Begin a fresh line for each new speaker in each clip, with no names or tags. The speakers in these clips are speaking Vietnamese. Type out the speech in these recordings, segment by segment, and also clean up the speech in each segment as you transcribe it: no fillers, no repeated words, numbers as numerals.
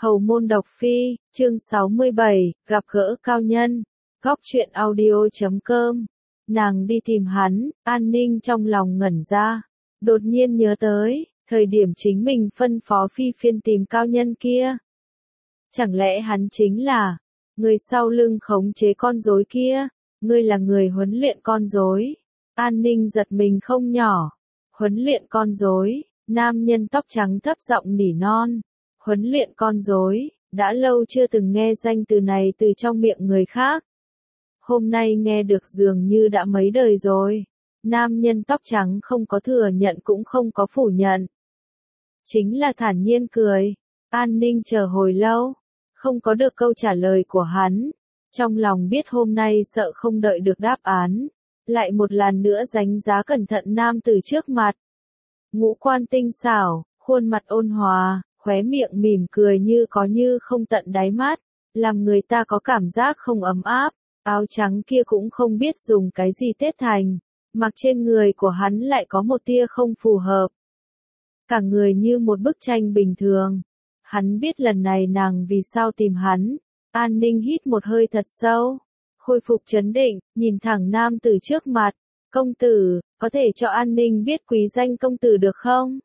Hầu môn độc phi, chương 67, gặp gỡ cao nhân, góc truyện audio.com. Nàng đi tìm hắn, An Ninh trong lòng ngẩn ra, đột nhiên nhớ tới, thời điểm chính mình phân phó Phi Phiên tìm cao nhân kia. Chẳng lẽ hắn chính là người sau lưng khống chế con rối kia, ngươi là người huấn luyện con rối. An Ninh giật mình không nhỏ, huấn luyện con rối, nam nhân tóc trắng thấp giọng nỉ non. Huấn luyện con rối, đã lâu chưa từng nghe danh từ này từ trong miệng người khác. Hôm nay nghe được dường như đã mấy đời rồi. Nam nhân tóc trắng không có thừa nhận cũng không có phủ nhận. Chính là thản nhiên cười. An Ninh chờ hồi lâu, không có được câu trả lời của hắn. Trong lòng biết hôm nay sợ không đợi được đáp án. Lại một lần nữa đánh giá cẩn thận nam từ trước mặt. Ngũ quan tinh xảo, khuôn mặt ôn hòa. Khóe miệng mỉm cười như có như không tận đáy mắt, làm người ta có cảm giác không ấm áp, áo trắng kia cũng không biết dùng cái gì tết thành, mặc trên người của hắn lại có một tia không phù hợp. Cả người như một bức tranh bình thường, hắn biết lần này nàng vì sao tìm hắn. An Ninh hít một hơi thật sâu, khôi phục trấn định, nhìn thẳng nam từ trước mặt, công tử, có thể cho An Ninh biết quý danh công tử được không?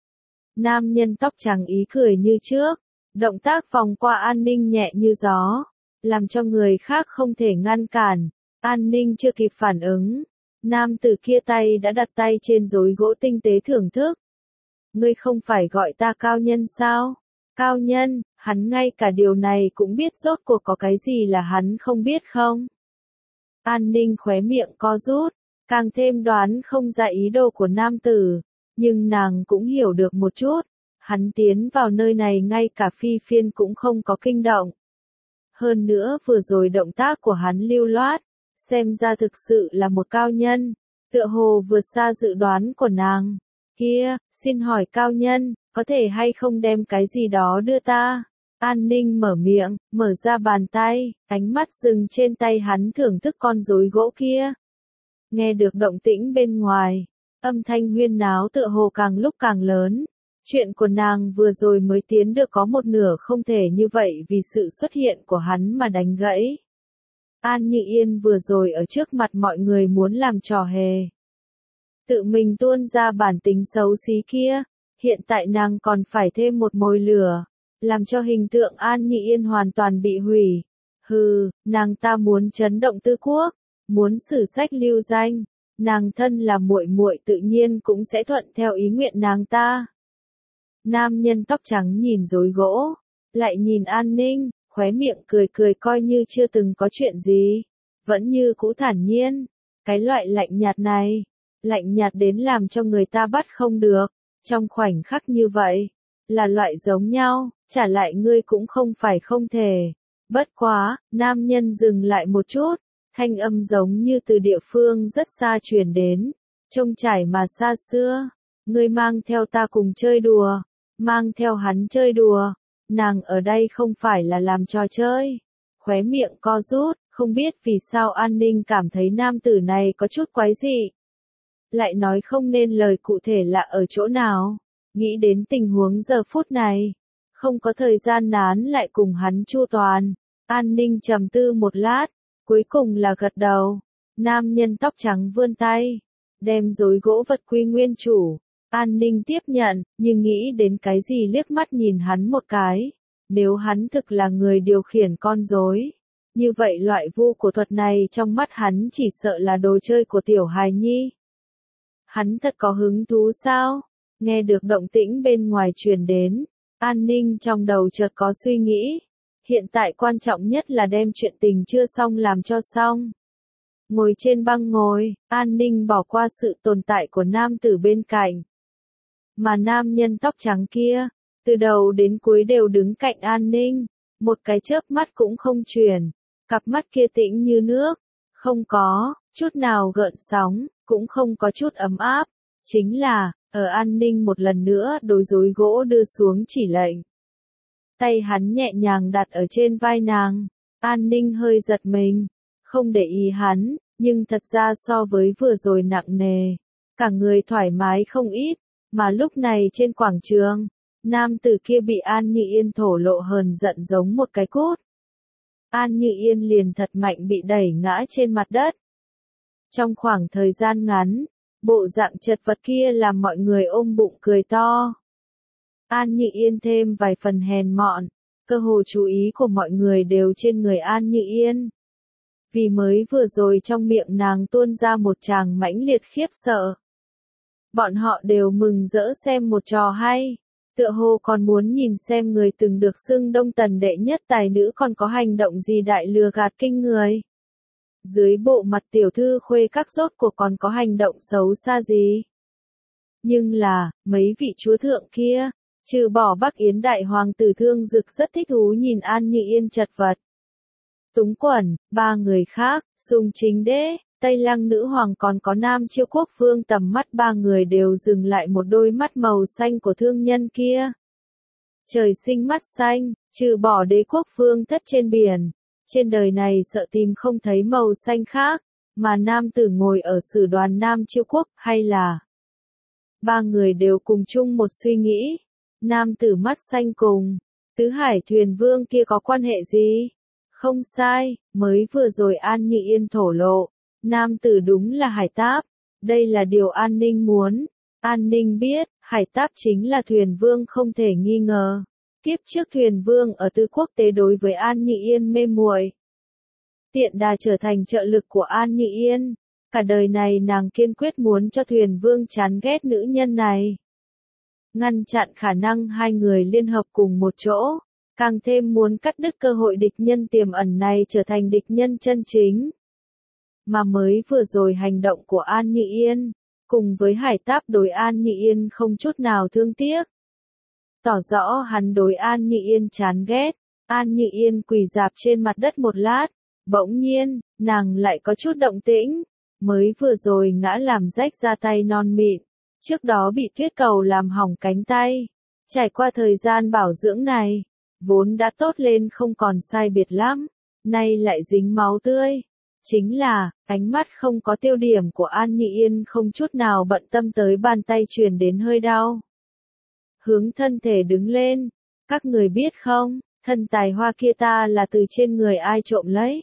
Nam nhân tóc trắng ý cười như trước, động tác vòng qua An Ninh nhẹ như gió, làm cho người khác không thể ngăn cản. An Ninh chưa kịp phản ứng, nam tử kia tay đã đặt tay trên rối gỗ tinh tế thưởng thức. Ngươi không phải gọi ta cao nhân sao? Cao nhân, hắn ngay cả điều này cũng biết, rốt cuộc có cái gì là hắn không biết không? An Ninh khóe miệng co rút, càng thêm đoán không ra ý đồ của nam tử. Nhưng nàng cũng hiểu được một chút, hắn tiến vào nơi này ngay cả Phi Phiên cũng không có kinh động. Hơn nữa vừa rồi động tác của hắn lưu loát, xem ra thực sự là một cao nhân, tựa hồ vượt xa dự đoán của nàng. Kia, xin hỏi cao nhân, có thể hay không đem cái gì đó đưa ta? An Ninh mở miệng, mở ra bàn tay, ánh mắt dừng trên tay hắn thưởng thức con rối gỗ kia. Nghe được động tĩnh bên ngoài. Âm thanh huyên náo tựa hồ càng lúc càng lớn. Chuyện của nàng vừa rồi mới tiến được có một nửa không thể như vậy vì sự xuất hiện của hắn mà đánh gãy. An Như Yên vừa rồi ở trước mặt mọi người muốn làm trò hề. Tự mình tuôn ra bản tính xấu xí kia, hiện tại nàng còn phải thêm một mồi lửa, làm cho hình tượng An Như Yên hoàn toàn bị hủy. Hừ, nàng ta muốn chấn động Tư Quốc, muốn sử sách lưu danh. Nàng thân là muội muội tự nhiên cũng sẽ thuận theo ý nguyện nàng ta. Nam nhân tóc trắng nhìn rối gỗ, lại nhìn An Ninh, khóe miệng cười cười coi như chưa từng có chuyện gì, vẫn như cũ thản nhiên. Cái loại lạnh nhạt này, lạnh nhạt đến làm cho người ta bắt không được, trong khoảnh khắc như vậy, là loại giống nhau, trả lại ngươi cũng không phải không thể. Bất quá, nam nhân dừng lại một chút. Thanh âm giống như từ địa phương rất xa truyền đến, trông trải mà xa xưa. Ngươi mang theo ta cùng chơi đùa, mang theo hắn chơi đùa, nàng ở đây không phải là làm trò chơi. Khóe miệng co rút, không biết vì sao An Ninh cảm thấy nam tử này có chút quái dị. Lại nói không nên lời cụ thể là ở chỗ nào, nghĩ đến tình huống giờ phút này, không có thời gian nán lại cùng hắn chu toàn. An Ninh trầm tư một lát. Cuối cùng là gật đầu. Nam nhân tóc trắng vươn tay, đem rối gỗ vật quy nguyên chủ. An Ninh tiếp nhận, nhưng nghĩ đến cái gì liếc mắt nhìn hắn một cái. Nếu hắn thực là người điều khiển con rối, như vậy loại vu của thuật này trong mắt hắn chỉ sợ là đồ chơi của tiểu hài nhi. Hắn thật có hứng thú sao? Nghe được động tĩnh bên ngoài truyền đến, An Ninh trong đầu chợt có suy nghĩ. Hiện tại quan trọng nhất là đem chuyện tình chưa xong làm cho xong. Ngồi trên băng ngồi, An Ninh bỏ qua sự tồn tại của nam tử bên cạnh. Mà nam nhân tóc trắng kia, từ đầu đến cuối đều đứng cạnh An Ninh, một cái chớp mắt cũng không chuyển, cặp mắt kia tĩnh như nước, không có chút nào gợn sóng, cũng không có chút ấm áp. Chính là, ở An Ninh một lần nữa đối rối gỗ đưa xuống chỉ lệnh. Tay hắn nhẹ nhàng đặt ở trên vai nàng, An Ninh hơi giật mình, không để ý hắn, nhưng thật ra so với vừa rồi nặng nề, cả người thoải mái không ít, mà lúc này trên quảng trường, Nam tử kia bị An Như Yên thổ lộ hờn giận giống một cái cút. An Như Yên liền thật mạnh bị đẩy ngã trên mặt đất. Trong khoảng thời gian ngắn, bộ dạng chật vật kia làm mọi người ôm bụng cười to. An Như Yên thêm vài phần hèn mọn, cơ hồ chú ý của mọi người đều trên người An Như Yên. Vì mới vừa rồi trong miệng nàng tuôn ra một tràng mãnh liệt khiếp sợ. Bọn họ đều mừng rỡ xem một trò hay, tựa hồ còn muốn nhìn xem người từng được xưng Đông Tần đệ nhất tài nữ còn có hành động gì đại lừa gạt kinh người. Dưới bộ mặt tiểu thư khuê các rốt cuộc còn có hành động xấu xa gì. Nhưng là, mấy vị chúa thượng kia, trừ bỏ Bắc Yến đại hoàng tử Thương Dực rất thích thú nhìn An Như Yên chật vật. Túng Quẩn, ba người khác, Sùng Chính Đế, Tây Lăng nữ hoàng còn có Nam Chiêu Quốc vương tầm mắt ba người đều dừng lại một đôi mắt màu xanh của thương nhân kia. Trời sinh mắt xanh, trừ bỏ Đế quốc vương thất trên biển, trên đời này sợ tìm không thấy màu xanh khác, mà nam tử ngồi ở sử đoàn Nam Chiêu Quốc hay là. Ba người đều cùng chung một suy nghĩ, nam tử mắt xanh cùng Tứ Hải thuyền vương kia có quan hệ gì? Không sai, mới vừa rồi An Như Yên thổ lộ, nam tử đúng là Hải Táp, đây là điều An Ninh muốn. An Ninh biết, Hải Táp chính là thuyền vương không thể nghi ngờ. Kiếp trước thuyền vương ở Tứ Quốc tế đối với An Như Yên mê muội, tiện đà trở thành trợ lực của An Như Yên. Cả đời này nàng kiên quyết muốn cho thuyền vương chán ghét nữ nhân này. Ngăn chặn khả năng hai người liên hợp cùng một chỗ, càng thêm muốn cắt đứt cơ hội địch nhân tiềm ẩn này trở thành địch nhân chân chính. Mà mới vừa rồi hành động của An Như Yên, cùng với Hải Táp đối An Như Yên không chút nào thương tiếc. Tỏ rõ hắn đối An Như Yên chán ghét. An Như Yên quỳ rạp trên mặt đất một lát, bỗng nhiên, nàng lại có chút động tĩnh. Mới vừa rồi ngã làm rách ra tay non mịn, trước đó bị tuyết cầu làm hỏng cánh tay. Trải qua thời gian bảo dưỡng này, vốn đã tốt lên không còn sai biệt lắm, nay lại dính máu tươi. Chính là, ánh mắt không có tiêu điểm của An Như Yên không chút nào bận tâm tới bàn tay truyền đến hơi đau. Hướng thân thể đứng lên, các người biết không, thân tài hoa kia ta là từ trên người ai trộm lấy.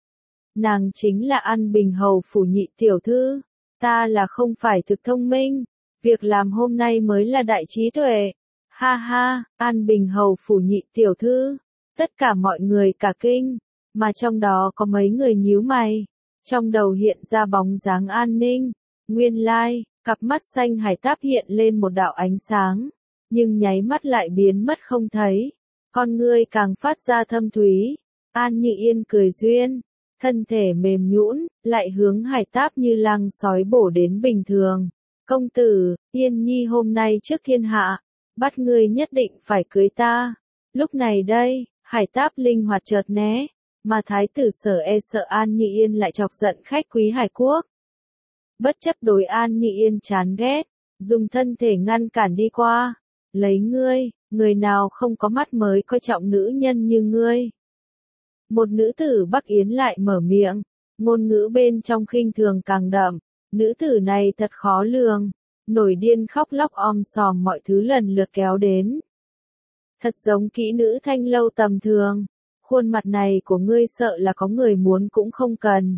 Nàng chính là An Bình Hầu phủ nhị tiểu thư, ta là không phải thực thông minh, việc làm hôm nay mới là đại trí tuệ. Ha ha, An Bình Hầu phủ nhị tiểu thư, tất cả mọi người cả kinh, mà trong đó có mấy người nhíu mày, trong đầu hiện ra bóng dáng An Ninh. Nguyên lai, cặp mắt xanh Hải Táp hiện lên một đạo ánh sáng, nhưng nháy mắt lại biến mất không thấy, con ngươi càng phát ra thâm thúy. An Như Yên cười duyên, thân thể mềm nhũn, lại hướng Hải Táp như lang sói bổ đến bình thường. Công tử, Yên Nhi hôm nay trước thiên hạ, bắt ngươi nhất định phải cưới ta. Lúc này đây, Hải Táp linh hoạt chợt né, mà thái tử Sở e sợ An Như Yên lại chọc giận khách quý Hải Quốc. Bất chấp đối An Như Yên chán ghét, dùng thân thể ngăn cản đi qua. Lấy ngươi, người nào không có mắt mới coi trọng nữ nhân như ngươi. Một nữ tử Bắc Yến lại mở miệng, ngôn ngữ bên trong khinh thường càng đậm, nữ tử này thật khó lường, nổi điên khóc lóc om sòm mọi thứ lần lượt kéo đến. Thật giống kỹ nữ thanh lâu tầm thường, khuôn mặt này của ngươi sợ là có người muốn cũng không cần.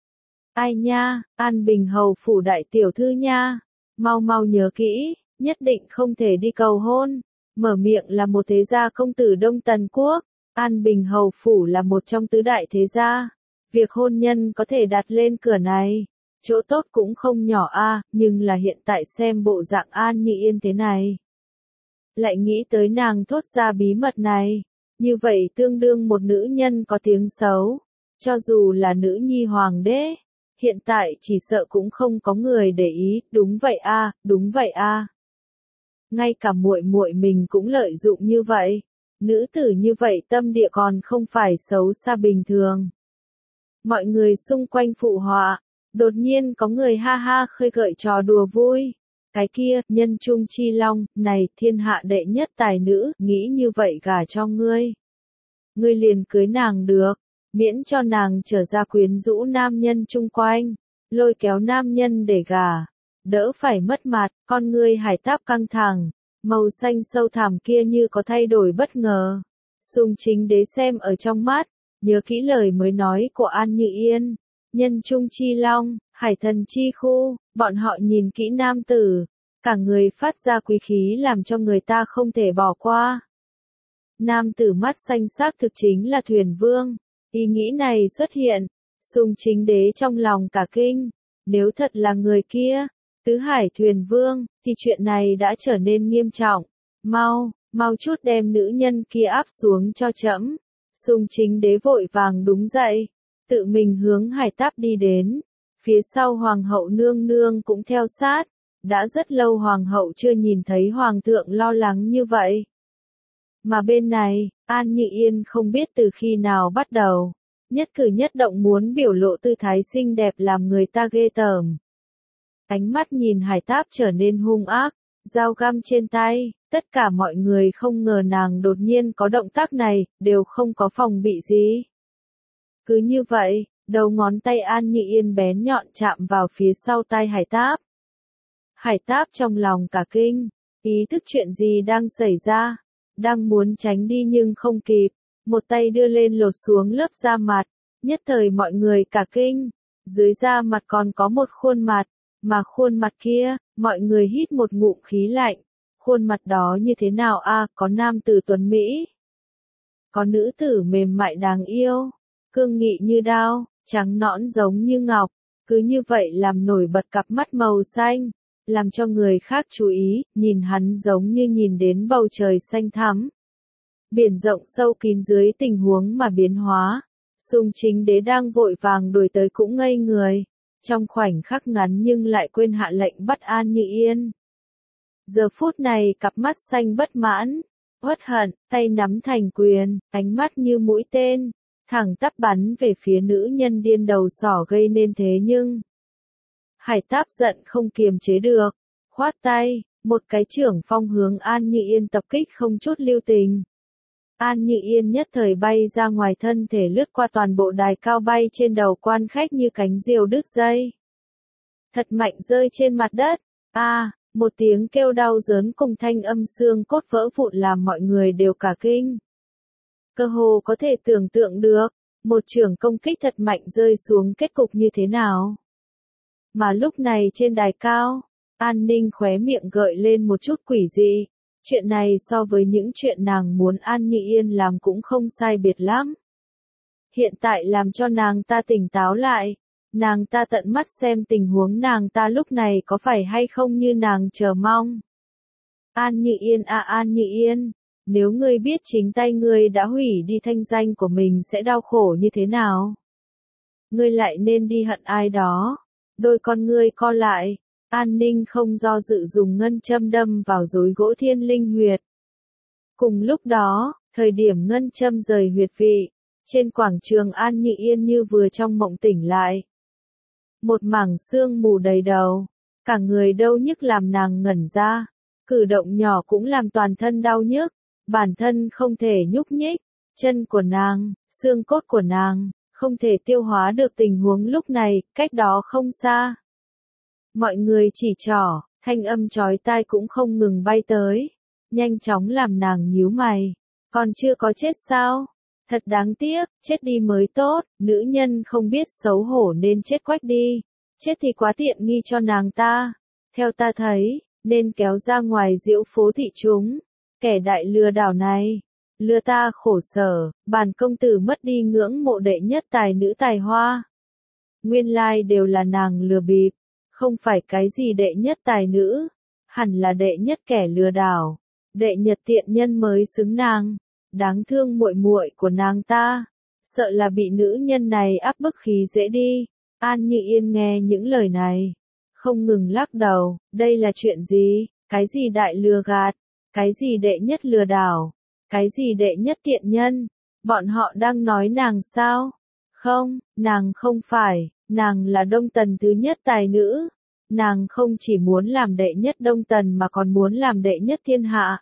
Ai nha, An Bình Hầu phủ đại tiểu thư nha, mau mau nhớ kỹ, nhất định không thể đi cầu hôn. Mở miệng là một thế gia công tử Đông Tần Quốc, An Bình Hầu phủ là một trong tứ đại thế gia. Việc hôn nhân có thể đặt lên cửa này, chỗ tốt cũng không nhỏ a, nhưng là hiện tại xem bộ dạng An Như Yên thế này. Lại nghĩ tới nàng thốt ra bí mật này, như vậy tương đương một nữ nhân có tiếng xấu, cho dù là nữ nhi hoàng đế, hiện tại chỉ sợ cũng không có người để ý, đúng vậy a, đúng vậy a. Ngay cả muội muội mình cũng lợi dụng như vậy, nữ tử như vậy tâm địa còn không phải xấu xa bình thường. Mọi người xung quanh phụ họa, đột nhiên có người ha ha khơi gợi trò đùa vui. Cái kia, nhân trung chi long, này thiên hạ đệ nhất tài nữ, nghĩ như vậy gả cho ngươi. Ngươi liền cưới nàng được, miễn cho nàng trở ra quyến rũ nam nhân chung quanh, lôi kéo nam nhân để gả, đỡ phải mất mặt. Con ngươi Hải Táp căng thẳng, Màu xanh sâu thẳm kia như có thay đổi bất ngờ. Sùng Chính Đế xem ở trong mắt, nhớ kỹ lời mới nói của An Như Yên. Nhân trung chi long, hải thần chi khu, bọn họ nhìn kỹ nam tử, cả người phát ra quý khí làm cho người ta không thể bỏ qua. Nam tử mắt xanh xác thực chính là Thuyền Vương. Ý nghĩ này xuất hiện, Sùng Chính Đế trong lòng cả kinh. Nếu thật là người kia, Tứ Hải Thuyền Vương, thì chuyện này đã trở nên nghiêm trọng. Mau chút đem nữ nhân kia áp xuống cho trẫm. Sùng Chính Đế vội vàng đứng dậy, tự mình hướng hải táp đi đến. Phía sau hoàng hậu nương nương cũng theo sát. Đã rất lâu hoàng hậu chưa nhìn thấy hoàng thượng lo lắng như vậy. Mà bên này, An Như Yên không biết từ khi nào bắt đầu, nhất cử nhất động muốn biểu lộ tư thái xinh đẹp làm người ta ghê tởm. Ánh mắt nhìn hải táp trở nên hung ác, dao găm trên tay, tất cả mọi người không ngờ nàng đột nhiên có động tác này, đều không có phòng bị gì. Cứ như vậy, đầu ngón tay An Như Yên bén nhọn chạm vào phía sau tai hải táp. Hải táp trong lòng cả kinh, ý thức chuyện gì đang xảy ra, đang muốn tránh đi nhưng không kịp, một tay đưa lên lột xuống lớp da mặt, nhất thời mọi người cả kinh, dưới da mặt còn có một khuôn mặt, mà khuôn mặt kia, mọi người hít một ngụm khí lạnh, khuôn mặt đó như thế nào a? Có nam tử tuấn Mỹ, có nữ tử mềm mại đáng yêu, cương nghị như đao, trắng nõn giống như ngọc, cứ như vậy làm nổi bật cặp mắt màu xanh. Làm cho người khác chú ý, nhìn hắn giống như nhìn đến bầu trời xanh thắm. Biển rộng sâu kín dưới tình huống mà biến hóa. Sùng Chính Đế đang vội vàng đuổi tới cũng ngây người. Trong khoảnh khắc ngắn nhưng lại quên hạ lệnh bắt An Như Yên. Giờ phút này cặp mắt xanh bất mãn, uất hận, tay nắm thành quyền, ánh mắt như mũi tên, thẳng tắp bắn về phía nữ nhân điên đầu sỏ gây nên thế nhưng... Hải táp giận không kiềm chế được, khoát tay, một cái chưởng phong hướng An Như Yên tập kích không chút lưu tình. An Như Yên nhất thời bay ra ngoài, thân thể lướt qua toàn bộ đài cao bay trên đầu quan khách như cánh diều đứt dây. Thật mạnh rơi trên mặt đất, một tiếng kêu đau đớn cùng thanh âm xương cốt vỡ vụn làm mọi người đều cả kinh. Cơ hồ có thể tưởng tượng được, một chưởng công kích thật mạnh rơi xuống kết cục như thế nào. Mà lúc này trên đài cao, An Ninh khóe miệng gợi lên một chút quỷ dị. Chuyện này so với những chuyện nàng muốn An Như Yên làm cũng không sai biệt lắm. Hiện tại làm cho nàng ta tỉnh táo lại. Nàng ta tận mắt xem tình huống nàng ta lúc này có phải hay không như nàng chờ mong. An Như Yên An Như Yên, nếu ngươi biết chính tay ngươi đã hủy đi thanh danh của mình sẽ đau khổ như thế nào? Ngươi lại nên đi hận ai đó. Đôi con ngươi co lại, An Ninh không do dự dùng ngân châm đâm vào rối gỗ thiên linh huyệt. Cùng lúc đó, thời điểm ngân châm rời huyệt vị, trên quảng trường An Như Yên như vừa trong mộng tỉnh lại. Một mảng sương mù đầy đầu, cả người đau nhức làm nàng ngẩn ra, cử động nhỏ cũng làm toàn thân đau nhức, bản thân không thể nhúc nhích, chân của nàng, xương cốt của nàng. Không thể tiêu hóa được tình huống lúc này, cách đó không xa. Mọi người chỉ trỏ, thanh âm chói tai cũng không ngừng bay tới, nhanh chóng làm nàng nhíu mày. Còn chưa có chết sao? Thật đáng tiếc, chết đi mới tốt, nữ nhân không biết xấu hổ nên chết quách đi. Chết thì quá tiện nghi cho nàng ta. Theo ta thấy, nên kéo ra ngoài diễu phố thị chúng. Kẻ đại lừa đảo này. Lừa ta khổ sở, bản công tử mất đi ngưỡng mộ đệ nhất tài nữ tài hoa. Nguyên lai đều là nàng lừa bịp, không phải cái gì đệ nhất tài nữ, hẳn là đệ nhất kẻ lừa đảo, đệ nhất tiện nhân mới xứng nàng. Đáng thương muội muội của nàng ta, sợ là bị nữ nhân này áp bức khí dễ đi. An Như Yên nghe những lời này, không ngừng lắc đầu, đây là chuyện gì, cái gì đại lừa gạt, cái gì đệ nhất lừa đảo. Cái gì đệ nhất tiện nhân? Bọn họ đang nói nàng sao? Không, nàng không phải, nàng là Đông Tần thứ nhất tài nữ. Nàng không chỉ muốn làm đệ nhất Đông Tần mà còn muốn làm đệ nhất thiên hạ.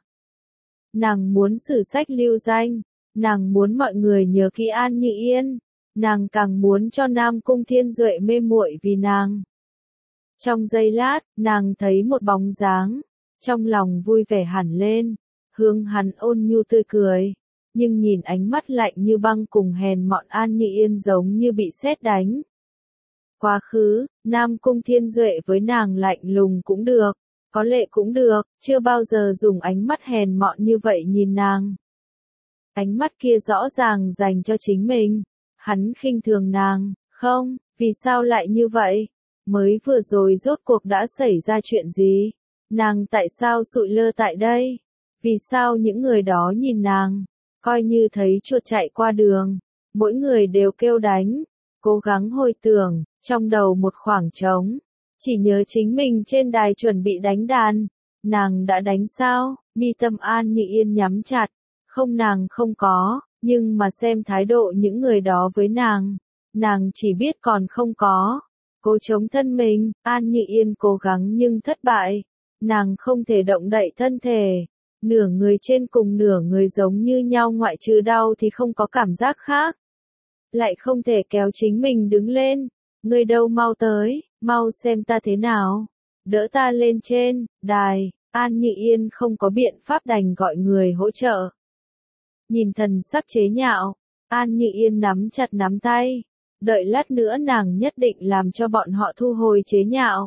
Nàng muốn sử sách lưu danh, nàng muốn mọi người nhớ kỹ An Như Yên, nàng càng muốn cho Nam Cung Thiên Duệ mê muội vì nàng. Trong giây lát, nàng thấy một bóng dáng, trong lòng vui vẻ hẳn lên, hướng hắn ôn nhu tươi cười, nhưng nhìn ánh mắt lạnh như băng cùng hèn mọn An Nhị Yên giống như bị sét đánh. Quá khứ, Nam Cung Thiên Duệ với nàng lạnh lùng cũng được, có lệ cũng được, chưa bao giờ dùng ánh mắt hèn mọn như vậy nhìn nàng. Ánh mắt kia rõ ràng dành cho chính mình, hắn khinh thường nàng, không, vì sao lại như vậy? Mới vừa rồi rốt cuộc đã xảy ra chuyện gì? Nàng tại sao sụi lơ tại đây? Vì sao những người đó nhìn nàng, coi như thấy chuột chạy qua đường, mỗi người đều kêu đánh, cố gắng hồi tưởng, trong đầu một khoảng trống, chỉ nhớ chính mình trên đài chuẩn bị đánh đàn, nàng đã đánh sao? Mi tâm An Nhị Yên nhắm chặt, không nàng không có, nhưng mà xem thái độ những người đó với nàng chỉ biết còn không có. Cố chống thân mình, An Nhị Yên cố gắng nhưng thất bại, nàng không thể động đậy thân thể, nửa người trên cùng nửa người giống như nhau ngoại trừ đau thì không có cảm giác khác. Lại không thể kéo chính mình đứng lên, người đâu mau tới, mau xem ta thế nào, đỡ ta lên trên, đài, An Nhị Yên không có biện pháp đành gọi người hỗ trợ. Nhìn thần sắc chế nhạo, An Nhị Yên nắm chặt nắm tay, đợi lát nữa nàng nhất định làm cho bọn họ thu hồi chế nhạo.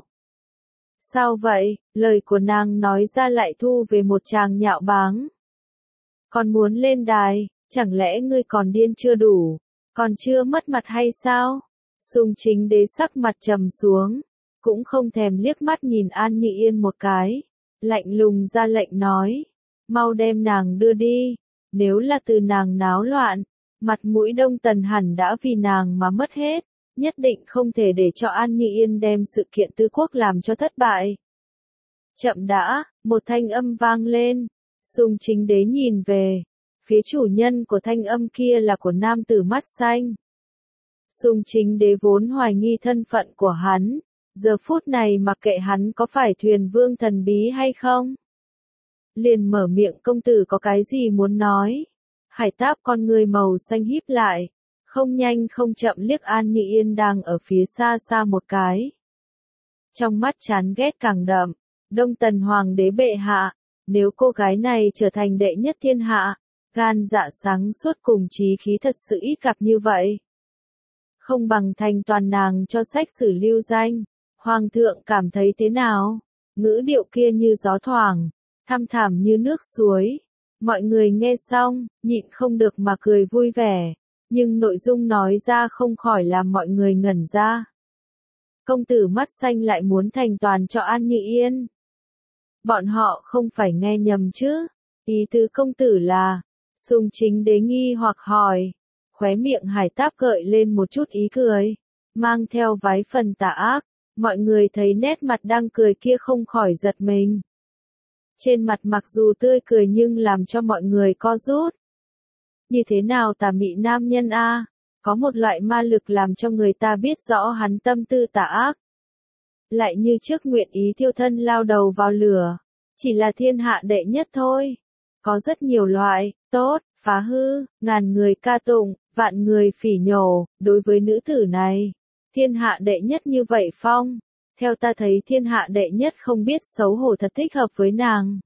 Sao vậy, lời của nàng nói ra lại thu về một tràng nhạo báng. Còn muốn lên đài, chẳng lẽ ngươi còn điên chưa đủ, còn chưa mất mặt hay sao? Sùng Chính Đế sắc mặt trầm xuống, cũng không thèm liếc mắt nhìn An Nhị Yên một cái, lạnh lùng ra lệnh nói, mau đem nàng đưa đi, nếu là từ nàng náo loạn, mặt mũi Đông Tần hẳn đã vì nàng mà mất hết, nhất định không thể để cho An Nhị Yên đem sự kiện Tư Quốc làm cho thất bại. Chậm đã, một thanh âm vang lên, Sùng Chính Đế nhìn về, phía chủ nhân của thanh âm kia là của nam tử mắt xanh. Sùng Chính Đế vốn hoài nghi thân phận của hắn, giờ phút này mặc kệ hắn có phải thuyền vương thần bí hay không. Liền mở miệng, công tử có cái gì muốn nói? Hải Táp con người màu xanh híp lại, không nhanh không chậm liếc An Nhị Yên đang ở phía xa xa một cái. Trong mắt chán ghét càng đậm, Đông Tần Hoàng đế bệ hạ, nếu cô gái này trở thành đệ nhất thiên hạ, gan dạ sáng suốt cùng chí khí thật sự ít gặp như vậy. Không bằng thành toàn nàng cho sách sử lưu danh, Hoàng thượng cảm thấy thế nào? Ngữ điệu kia như gió thoảng, thăm thẳm như nước suối. Mọi người nghe xong, nhịn không được mà cười vui vẻ, nhưng nội dung nói ra không khỏi làm mọi người ngẩn ra. Công tử mắt xanh lại muốn thành toàn cho An Nhị Yên. Bọn họ không phải nghe nhầm chứ? Ý tứ công tử là, Sùng Chính Đế nghi hoặc hỏi, khóe miệng Hải Táp gợi lên một chút ý cười, mang theo vài phần tà ác, mọi người thấy nét mặt đang cười kia không khỏi giật mình. Trên mặt mặc dù tươi cười nhưng làm cho mọi người co rút. Như thế nào tà mị nam nhân a? Có một loại ma lực làm cho người ta biết rõ hắn tâm tư tà ác. Lại như trước nguyện ý thiêu thân lao đầu vào lửa, chỉ là thiên hạ đệ nhất thôi. Có rất nhiều loại, tốt, phá hư, ngàn người ca tụng, vạn người phỉ nhổ, đối với nữ tử này, thiên hạ đệ nhất như vậy phong. Theo ta thấy thiên hạ đệ nhất không biết xấu hổ thật thích hợp với nàng.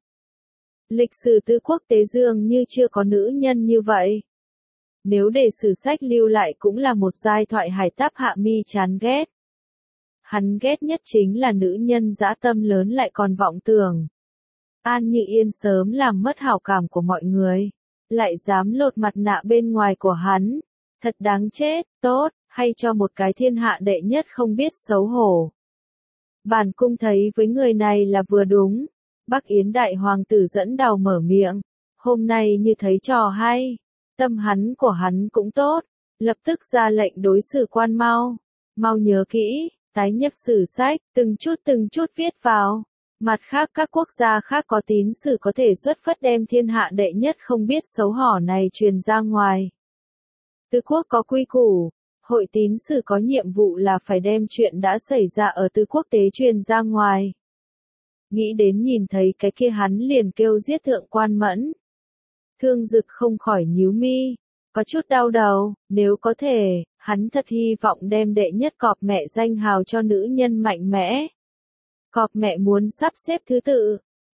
Lịch sử Tư Quốc tế dường như chưa có nữ nhân như vậy. Nếu để sử sách lưu lại cũng là một giai thoại Hải Táp hạ mi chán ghét. Hắn ghét nhất chính là nữ nhân dã tâm lớn lại còn vọng tưởng. An Nhị Yên sớm làm mất hảo cảm của mọi người, lại dám lột mặt nạ bên ngoài của hắn. Thật đáng chết, tốt, hay cho một cái thiên hạ đệ nhất không biết xấu hổ. Bản cung thấy với người này là vừa đúng. Bắc Yến đại hoàng tử dẫn đầu mở miệng, hôm nay như thấy trò hay, tâm hắn của hắn cũng tốt, lập tức ra lệnh đối xử quan mau nhớ kỹ, tái nhập sử sách, từng chút viết vào. Mặt khác các quốc gia khác có tín sử có thể xuất phất đem thiên hạ đệ nhất không biết xấu hổ này truyền ra ngoài. Tư quốc có quy củ. Hội tín sử có nhiệm vụ là phải đem chuyện đã xảy ra ở Tư quốc tế truyền ra ngoài. Nghĩ đến nhìn thấy cái kia hắn liền kêu giết thượng quan Mẫn. Thương Dực không khỏi nhíu mi, có chút đau đầu, nếu có thể, hắn thật hy vọng đem đệ nhất cọp mẹ danh hào cho nữ nhân mạnh mẽ. Cọp mẹ muốn sắp xếp thứ tự,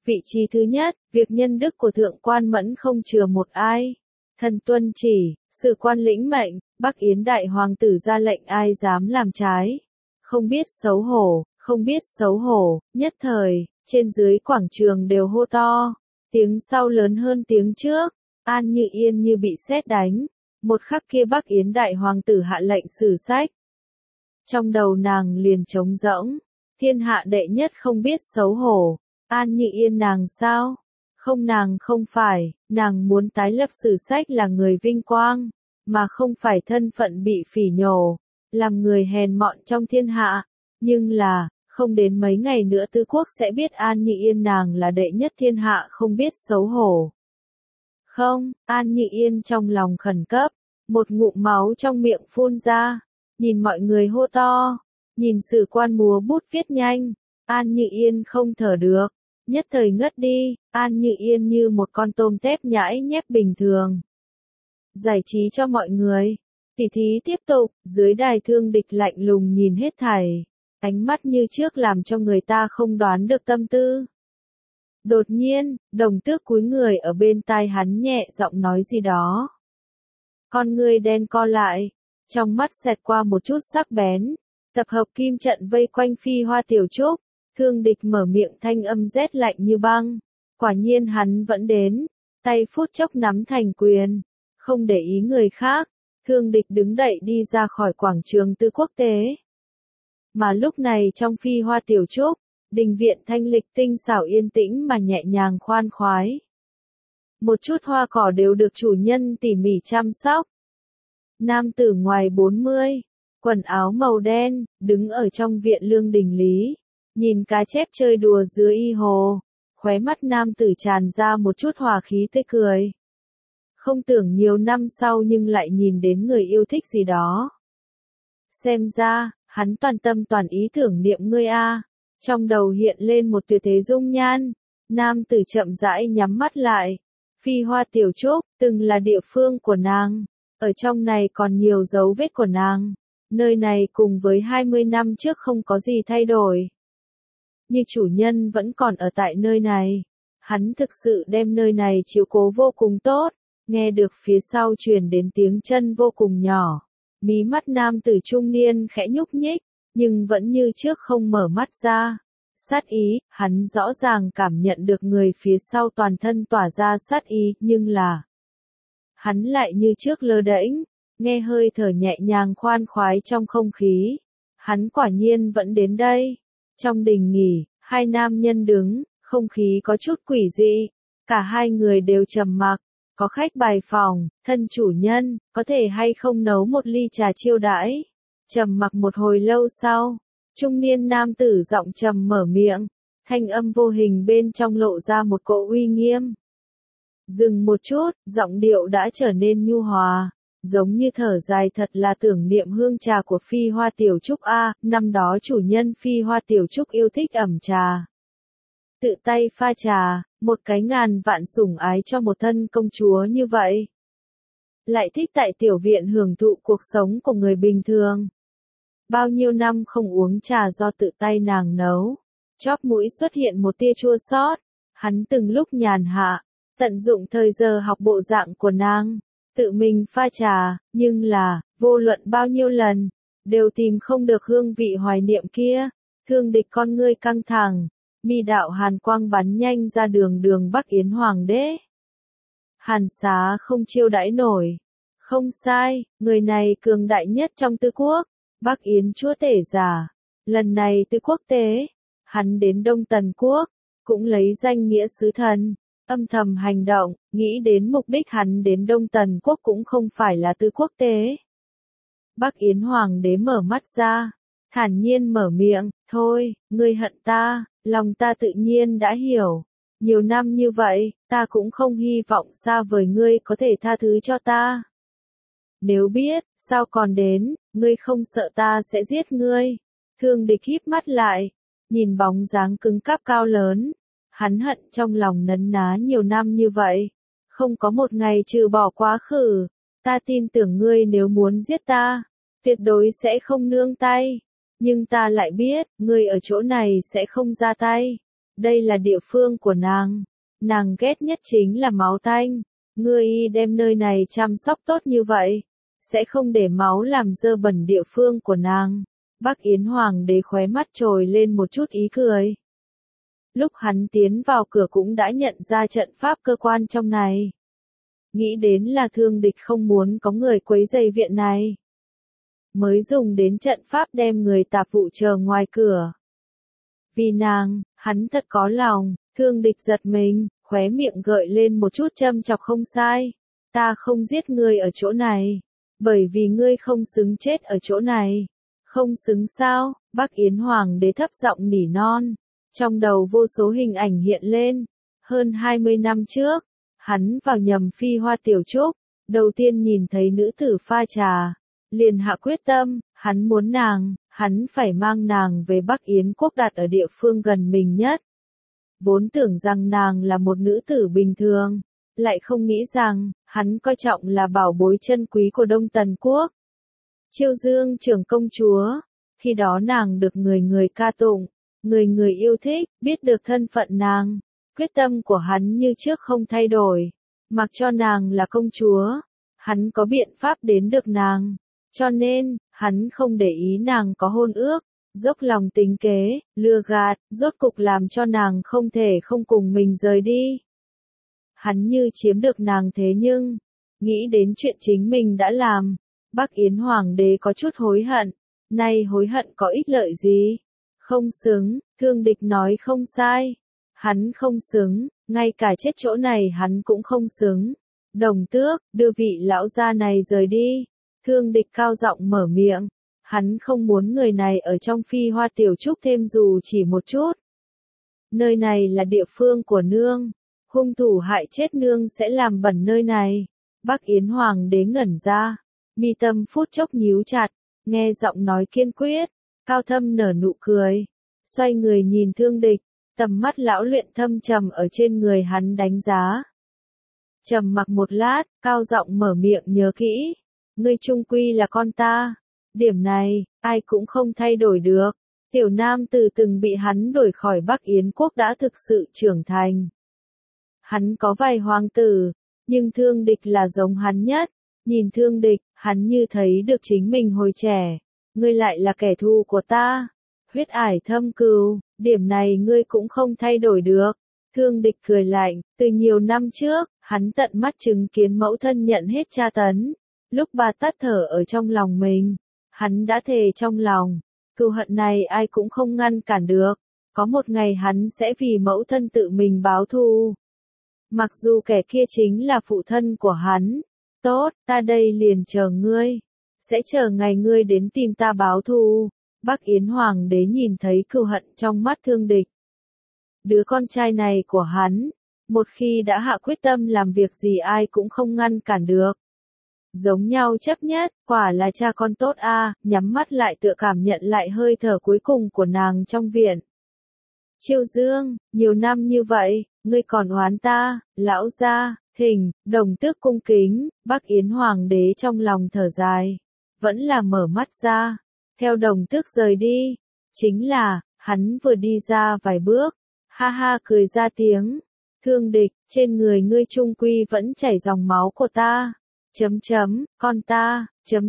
Vị trí thứ nhất, việc nhân đức của thượng quan Mẫn không chừa một ai. Thần tuân chỉ, sử quan lĩnh mệnh, Bắc Yến đại hoàng tử ra lệnh ai dám làm trái. Không biết xấu hổ, không biết xấu hổ, nhất thời, trên dưới quảng trường đều hô to. Tiếng sau lớn hơn tiếng trước, An Như Yên như bị sét đánh. Một khắc kia Bắc Yến đại hoàng tử hạ lệnh sử sách. Trong đầu nàng liền trống rỗng, thiên hạ đệ nhất không biết xấu hổ, An Như Yên nàng sao? Không, nàng không phải, nàng muốn tái lập sử sách là người vinh quang, mà không phải thân phận bị phỉ nhổ, làm người hèn mọn trong thiên hạ. Nhưng là, không đến mấy ngày nữa tứ quốc sẽ biết An Như Yên nàng là đệ nhất thiên hạ không biết xấu hổ. Không, An Như Yên trong lòng khẩn cấp, một ngụm máu trong miệng phun ra, nhìn mọi người hô to, nhìn sử quan múa bút viết nhanh, An Như Yên không thở được, nhất thời ngất đi, An Như Yên như một con tôm tép nhãi nhép bình thường. Giải trí cho mọi người, tỉ thí tiếp tục, dưới đài Thương Địch lạnh lùng nhìn hết thảy, ánh mắt như trước làm cho người ta không đoán được tâm tư. Đột nhiên, Đồng Tước cúi người ở bên tai hắn nhẹ giọng nói gì đó. Con người đen co lại, trong mắt xẹt qua một chút sắc bén, tập hợp kim trận vây quanh Phi Hoa Tiểu Trúc, Thương Địch mở miệng thanh âm rét lạnh như băng. Quả nhiên hắn vẫn đến, tay phút chốc nắm thành quyền, không để ý người khác, Thương Địch đứng dậy đi ra khỏi quảng trường Tư Quốc tế. Mà lúc này trong Phi Hoa Tiểu Trúc, đình viện thanh lịch tinh xảo yên tĩnh mà nhẹ nhàng khoan khoái. Một chút hoa cỏ đều được chủ nhân tỉ mỉ chăm sóc. Nam tử ngoài 40, quần áo màu đen, đứng ở trong viện lương đình lý, nhìn cá chép chơi đùa dưới y hồ, khóe mắt nam tử tràn ra một chút hòa khí tươi cười. Không tưởng nhiều năm sau nhưng lại nhìn đến người yêu thích gì đó. Xem ra, hắn toàn tâm toàn ý tưởng niệm ngươi a. Trong đầu hiện lên một tuyệt thế dung nhan, nam tử chậm rãi nhắm mắt lại. Phi Hoa Tiểu Trúc, từng là địa phương của nàng, ở trong này còn nhiều dấu vết của nàng. Nơi này cùng với 20 năm trước không có gì thay đổi. Như chủ nhân vẫn còn ở tại nơi này. Hắn thực sự đem nơi này chiếu cố vô cùng tốt. Nghe được phía sau truyền đến tiếng chân vô cùng nhỏ. Mí mắt nam tử trung niên khẽ nhúc nhích, nhưng vẫn như trước không mở mắt ra. Sát ý, hắn rõ ràng cảm nhận được người phía sau toàn thân tỏa ra sát ý, nhưng là hắn lại như trước lơ đễnh, nghe hơi thở nhẹ nhàng khoan khoái trong không khí. Hắn quả nhiên vẫn đến đây. Trong đình nghỉ, hai nam nhân đứng, không khí có chút quỷ dị. Cả hai người đều trầm mặc. Có khách bài phòng, thân chủ nhân, có thể hay không nấu một ly trà chiêu đãi. Trầm mặc một hồi lâu sau, trung niên nam tử giọng trầm mở miệng, thanh âm vô hình bên trong lộ ra một cỗ uy nghiêm. Dừng một chút, giọng điệu đã trở nên nhu hòa, giống như thở dài thật là tưởng niệm hương trà của Phi Hoa Tiểu Trúc a, năm đó chủ nhân Phi Hoa Tiểu Trúc yêu thích ẩm trà. Tự tay pha trà, một cái ngàn vạn sủng ái cho một thân công chúa như vậy. Lại thích tại tiểu viện hưởng thụ cuộc sống của người bình thường. Bao nhiêu năm không uống trà do tự tay nàng nấu. Chóp mũi xuất hiện một tia chua xót. Hắn từng lúc nhàn hạ, tận dụng thời giờ học bộ dạng của nàng, tự mình pha trà, nhưng là, vô luận bao nhiêu lần, đều tìm không được hương vị hoài niệm kia. Thương Địch con ngươi căng thẳng, mi đạo hàn quang bắn nhanh ra đường Bắc Yến hoàng đế. Hàn Xá không chiêu đãi nổi. Không sai, người này cường đại nhất trong Tư Quốc, Bắc Yến chúa tể giả. Lần này Tư Quốc tế, hắn đến Đông Tần Quốc, cũng lấy danh nghĩa sứ thần, âm thầm hành động, nghĩ đến mục đích hắn đến Đông Tần Quốc cũng không phải là Tư Quốc tế. Bắc Yến hoàng đế mở mắt ra, thản nhiên mở miệng, thôi, ngươi hận ta, lòng ta tự nhiên đã hiểu. Nhiều năm như vậy, ta cũng không hy vọng xa vời ngươi có thể tha thứ cho ta. Nếu biết, sao còn đến, ngươi không sợ ta sẽ giết ngươi. Thương Địch híp mắt lại, nhìn bóng dáng cứng cáp cao lớn. Hắn hận trong lòng nấn ná nhiều năm như vậy. Không có một ngày trừ bỏ quá khứ. Ta tin tưởng ngươi nếu muốn giết ta, tuyệt đối sẽ không nương tay. Nhưng ta lại biết, ngươi ở chỗ này sẽ không ra tay. đây là địa phương của nàng ghét nhất chính là máu tanh, ngươi đem nơi này chăm sóc tốt như vậy, sẽ không để máu làm dơ bẩn địa phương của nàng. Bắc Yến Hoàng đế khóe mắt trồi lên một chút ý cười. Lúc hắn tiến vào cửa cũng đã nhận ra trận pháp cơ quan trong này. Nghĩ đến là Thương Địch không muốn có người quấy rầy viện này, mới dùng đến trận pháp đem người tạp vụ chờ ngoài cửa. Vì nàng, hắn thật có lòng. Thương Địch giật mình, khóe miệng gợi lên một chút châm chọc không sai. Ta không giết ngươi ở chỗ này, bởi vì ngươi không xứng chết ở chỗ này. Không xứng sao? Bắc Yến Hoàng đế thấp giọng nỉ non. Trong đầu vô số hình ảnh hiện lên. Hơn 20 năm trước, hắn vào nhầm Phi Hoa Tiểu Trúc, đầu tiên nhìn thấy nữ tử pha trà, liền hạ quyết tâm, hắn muốn nàng, hắn phải mang nàng về Bắc Yến quốc đặt ở địa phương gần mình nhất. Vốn tưởng rằng nàng là một nữ tử bình thường, lại không nghĩ rằng, hắn coi trọng là bảo bối chân quý của Đông Tần quốc. Chiêu Dương trưởng công chúa, khi đó nàng được người người ca tụng, người người yêu thích, biết được thân phận nàng, quyết tâm của hắn như trước không thay đổi, mặc cho nàng là công chúa, hắn có biện pháp đến được nàng, cho nên, hắn không để ý nàng có hôn ước, dốc lòng tính kế, lừa gạt, rốt cục làm cho nàng không thể không cùng mình rời đi. Hắn như chiếm được nàng thế nhưng, nghĩ đến chuyện chính mình đã làm, Bắc Yến Hoàng đế có chút hối hận, nay hối hận có ích lợi gì? Không xứng, Thương Địch nói không sai, hắn không xứng, ngay cả chết chỗ này hắn cũng không xứng. Đồng Tước, đưa vị lão gia này rời đi. Thương Địch cao giọng mở miệng, hắn không muốn người này ở trong Phi Hoa Tiểu Trúc thêm dù chỉ một chút. Nơi này là địa phương của nương, hung thủ hại chết nương sẽ làm bẩn nơi này. Bắc Yến Hoàng đế ngẩn ra, mi tâm phút chốc nhíu chặt, nghe giọng nói kiên quyết, Cao Thâm nở nụ cười, xoay người nhìn Thương Địch, tầm mắt lão luyện thâm trầm ở trên người hắn đánh giá. Trầm mặc một lát, cao giọng mở miệng nhớ kỹ, ngươi chung quy là con ta, điểm này, ai cũng không thay đổi được. Tiểu nam tử từng bị hắn đuổi khỏi Bắc Yến quốc đã thực sự trưởng thành. Hắn có vài hoàng tử, nhưng Thương Địch là giống hắn nhất, nhìn Thương Địch, hắn như thấy được chính mình hồi trẻ, ngươi lại là kẻ thù của ta. Huyết ải thâm cừu, điểm này ngươi cũng không thay đổi được. Thương Địch cười lạnh, từ nhiều năm trước, hắn tận mắt chứng kiến mẫu thân nhận hết tra tấn. Lúc bà tắt thở ở trong lòng mình, hắn đã thề trong lòng, cừu hận này ai cũng không ngăn cản được. Có một ngày hắn sẽ vì mẫu thân tự mình báo thù. Mặc dù kẻ kia chính là phụ thân của hắn. Tốt, ta đây liền chờ ngươi. Sẽ chờ ngày ngươi đến tìm ta báo thù. Bắc Yến Hoàng đế nhìn thấy cừu hận trong mắt Thương Địch. Đứa con trai này của hắn, một khi đã hạ quyết tâm làm việc gì ai cũng không ngăn cản được. Giống nhau chấp nhất, quả là cha con tốt a, nhắm mắt lại tựa cảm nhận lại hơi thở cuối cùng của nàng trong viện. Chiêu Dương, nhiều năm như vậy, ngươi còn oán ta, lão gia, thỉnh, Đồng Tước cung kính, Bắc Yến Hoàng đế trong lòng thở dài, vẫn là mở mắt ra, theo Đồng Tước rời đi, chính là, hắn vừa đi ra vài bước, ha ha cười ra tiếng, Thương Địch, trên người ngươi chung quy vẫn chảy dòng máu của ta. Con ta,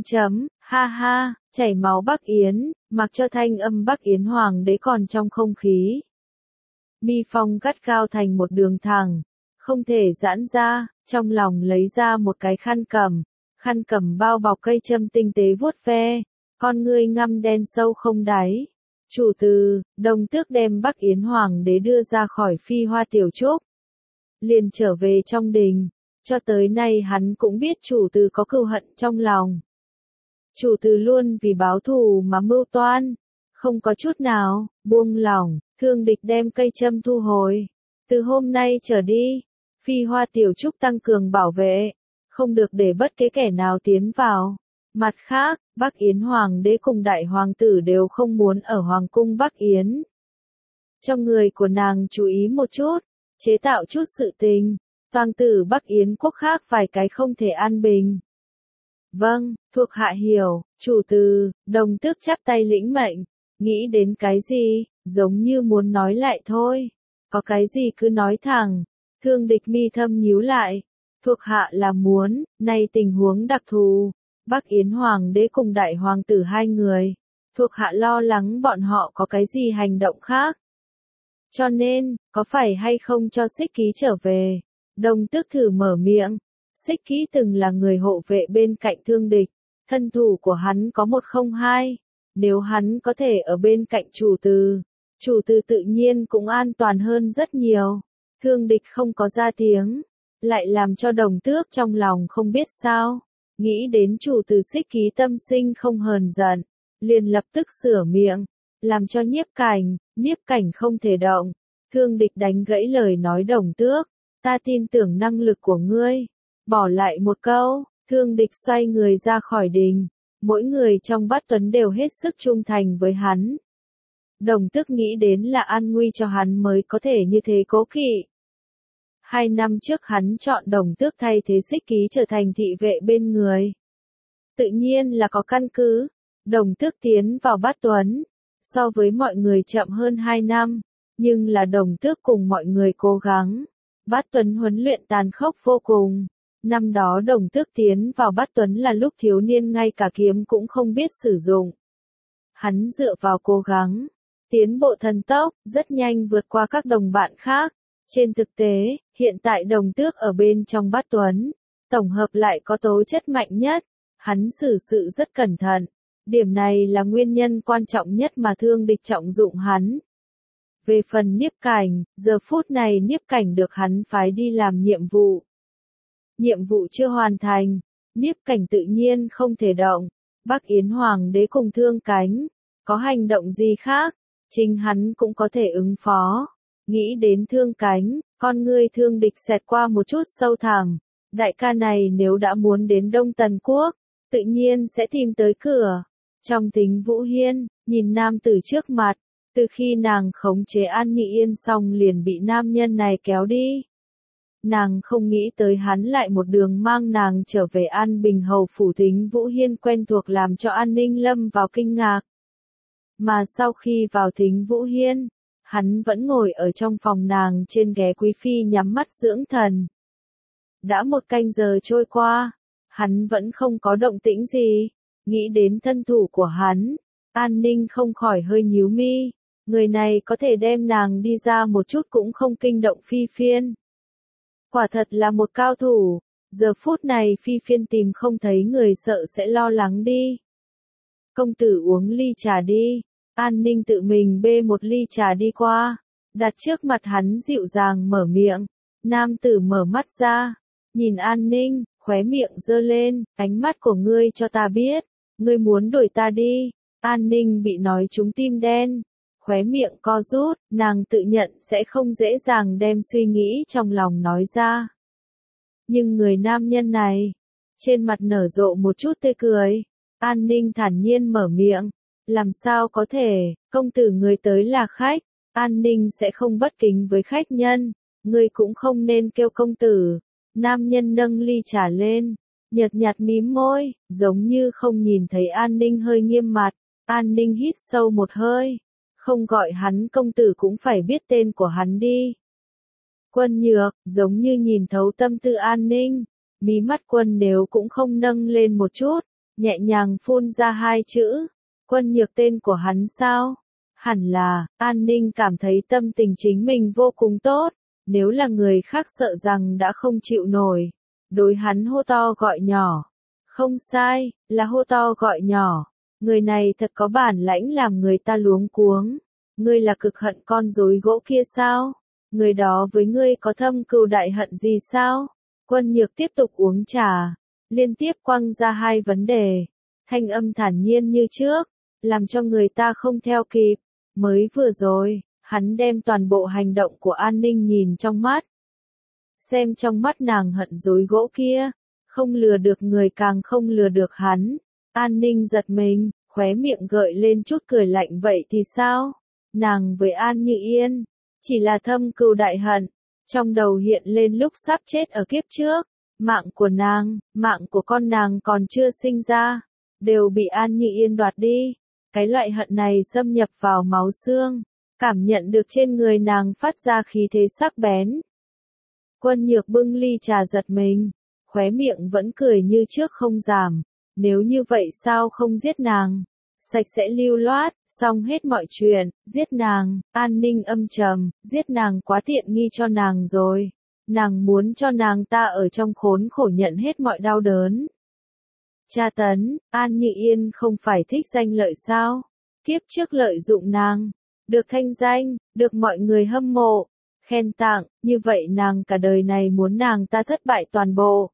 ha ha, chảy máu Bắc Yến, mặc cho thanh âm Bắc Yến Hoàng đế còn trong không khí. Mi phong gắt cao thành một đường thẳng, không thể giãn ra, trong lòng lấy ra một cái khăn cầm bao bọc cây châm tinh tế vuốt ve, con ngươi ngăm đen sâu không đáy. Chủ từ, Đồng Tước đem Bắc Yến Hoàng đế đưa ra khỏi Phi Hoa Tiểu Trúc, liền trở về trong đình. Cho tới nay hắn cũng biết chủ từ có cừu hận trong lòng. Chủ từ luôn vì báo thù mà mưu toan, không có chút nào buông lỏng. Thương Địch đem cây châm thu hồi. Từ hôm nay trở đi, Phi Hoa Tiểu Trúc tăng cường bảo vệ, không được để bất kế kẻ nào tiến vào. Mặt khác, Bắc Yến Hoàng đế cùng đại hoàng tử đều không muốn ở Hoàng cung Bắc Yến. Trong người của nàng chú ý một chút, chế tạo chút sự tình. Hoàng tử Bắc Yến quốc khác vài cái không thể an bình. Vâng, thuộc hạ hiểu, chủ từ, Đồng Tước chắp tay lĩnh mệnh, nghĩ đến cái gì, giống như muốn nói lại thôi. có cái gì cứ nói thẳng. Thương Địch mi thâm nhíu lại. Thuộc hạ là muốn, nay tình huống đặc thù. Bắc Yến Hoàng đế cùng đại hoàng tử hai người. Thuộc hạ lo lắng bọn họ có cái gì hành động khác. Cho nên, có phải hay không cho Xích Ký trở về? Đồng Tước thử mở miệng. Xích Ký từng là người hộ vệ bên cạnh Thương Địch. Thân thủ của hắn có 102. Nếu hắn có thể ở bên cạnh chủ từ tự nhiên cũng an toàn hơn rất nhiều. Thương Địch không có ra tiếng, lại làm cho Đồng Tước trong lòng không biết sao. Nghĩ đến chủ từ Xích Ký tâm sinh không hờn giận, liền lập tức sửa miệng, làm cho Nhiếp Cảnh không thể động. Thương Địch đánh gãy lời nói Đồng Tước, ta tin tưởng năng lực của ngươi. Bỏ lại một câu, Thương Địch xoay người ra khỏi đình. Mỗi người trong Bát Tuấn đều hết sức trung thành với hắn. Đồng Tước nghĩ đến là an nguy cho hắn mới có thể như thế cố kỵ. 2 năm trước hắn chọn Đồng Tước thay thế Xích Ký trở thành thị vệ bên người. Tự nhiên là có căn cứ. Đồng Tước tiến vào Bát Tuấn, so với mọi người chậm hơn 2 năm, nhưng là Đồng Tước cùng mọi người cố gắng. Bát Tuấn huấn luyện tàn khốc vô cùng. Năm đó Đồng Tước tiến vào Bát Tuấn là lúc thiếu niên ngay cả kiếm cũng không biết sử dụng. Hắn dựa vào cố gắng, tiến bộ thần tốc, rất nhanh vượt qua các đồng bạn khác. Trên thực tế, hiện tại Đồng Tước ở bên trong Bát Tuấn, tổng hợp lại có tố chất mạnh nhất. Hắn xử sự rất cẩn thận. Điểm này là nguyên nhân quan trọng nhất mà Thương Địch trọng dụng hắn. Về phần Nhiếp Cảnh, giờ phút này Nhiếp Cảnh được hắn phái đi làm nhiệm vụ. Nhiệm vụ chưa hoàn thành, Nhiếp Cảnh tự nhiên không thể động. Bắc Yến Hoàng đế cùng Thương Cánh, có hành động gì khác, chính hắn cũng có thể ứng phó. Nghĩ đến Thương Cánh, con ngươi Thương Địch xẹt qua một chút sâu thẳm. Đại ca này nếu đã muốn đến Đông Tần Quốc, tự nhiên sẽ tìm tới cửa. Trong Thính Vũ Hiên, nhìn nam tử trước mặt, từ khi nàng khống chế An Nhị Yên xong liền bị nam nhân này kéo đi. Nàng không nghĩ tới hắn lại một đường mang nàng trở về An Bình hầu phủ. Thính Vũ Hiên quen thuộc làm cho An Ninh lâm vào kinh ngạc. Mà sau khi vào Thính Vũ Hiên, hắn vẫn ngồi ở trong phòng nàng trên ghế quý phi nhắm mắt dưỡng thần. Đã 1 canh giờ trôi qua, hắn vẫn không có động tĩnh gì. Nghĩ đến thân thủ của hắn, An Ninh không khỏi hơi nhíu mi. Người này có thể đem nàng đi ra một chút cũng không kinh động Phi Phiên. Quả thật là một cao thủ. Giờ phút này Phi Phiên tìm không thấy người sợ sẽ lo lắng đi. Công tử uống ly trà đi. An Ninh tự mình bê một ly trà đi qua, đặt trước mặt hắn dịu dàng mở miệng. Nam tử mở mắt ra, nhìn An Ninh, khóe miệng giơ lên, ánh mắt của ngươi cho ta biết, ngươi muốn đuổi ta đi. An Ninh bị nói trúng tim đen, khóe miệng co rút, nàng tự nhận sẽ không dễ dàng đem suy nghĩ trong lòng nói ra. Nhưng người nam nhân này, trên mặt nở rộ một chút tươi cười. An Ninh thản nhiên mở miệng, làm sao có thể, công tử người tới là khách, An Ninh sẽ không bất kính với khách nhân, ngươi cũng không nên kêu công tử. Nam nhân nâng ly trà lên, nhợt nhạt mím môi, giống như không nhìn thấy An Ninh hơi nghiêm mặt. An Ninh hít sâu một hơi, không gọi hắn công tử cũng phải biết tên của hắn đi. Quân Nhược, giống như nhìn thấu tâm tư An Ninh, mí mắt Quân Nếu cũng không nâng lên một chút, nhẹ nhàng phun ra 2 chữ. Quân Nhược tên của hắn sao? Hẳn là. An Ninh cảm thấy tâm tình chính mình vô cùng tốt, nếu là người khác sợ rằng đã không chịu nổi. Đối hắn hô to gọi nhỏ. Không sai, là hô to gọi nhỏ. Người này thật có bản lãnh làm người ta luống cuống. Ngươi là cực hận con rối gỗ kia sao? Người đó với ngươi có thâm cừu đại hận gì sao? Quân Nhược tiếp tục uống trà, liên tiếp quăng ra 2 vấn đề. Thanh âm thản nhiên như trước, làm cho người ta không theo kịp. Mới vừa rồi, hắn đem toàn bộ hành động của An Ninh nhìn trong mắt. Xem trong mắt nàng hận rối gỗ kia, không lừa được người càng không lừa được hắn. An Ninh giật mình, khóe miệng gợi lên chút cười lạnh. Vậy thì sao? Nàng với An Như Yên, chỉ là thâm cừu đại hận. Trong đầu hiện lên lúc sắp chết ở kiếp trước, mạng của nàng, mạng của con nàng còn chưa sinh ra, đều bị An Như Yên đoạt đi. Cái loại hận này xâm nhập vào máu xương, cảm nhận được trên người nàng phát ra khí thế sắc bén. Quân Nhược bưng ly trà giật mình, khóe miệng vẫn cười như trước không giảm, nếu như vậy sao không giết nàng? Sạch sẽ lưu loát, xong hết mọi chuyện, giết nàng, An Ninh âm trầm, giết nàng quá tiện nghi cho nàng rồi. Nàng muốn cho nàng ta ở trong khốn khổ nhận hết mọi đau đớn. Tra tấn, An Như Yên không phải thích danh lợi sao? Kiếp trước lợi dụng nàng, được thanh danh, được mọi người hâm mộ, khen tặng, như vậy nàng cả đời này muốn nàng ta thất bại toàn bộ.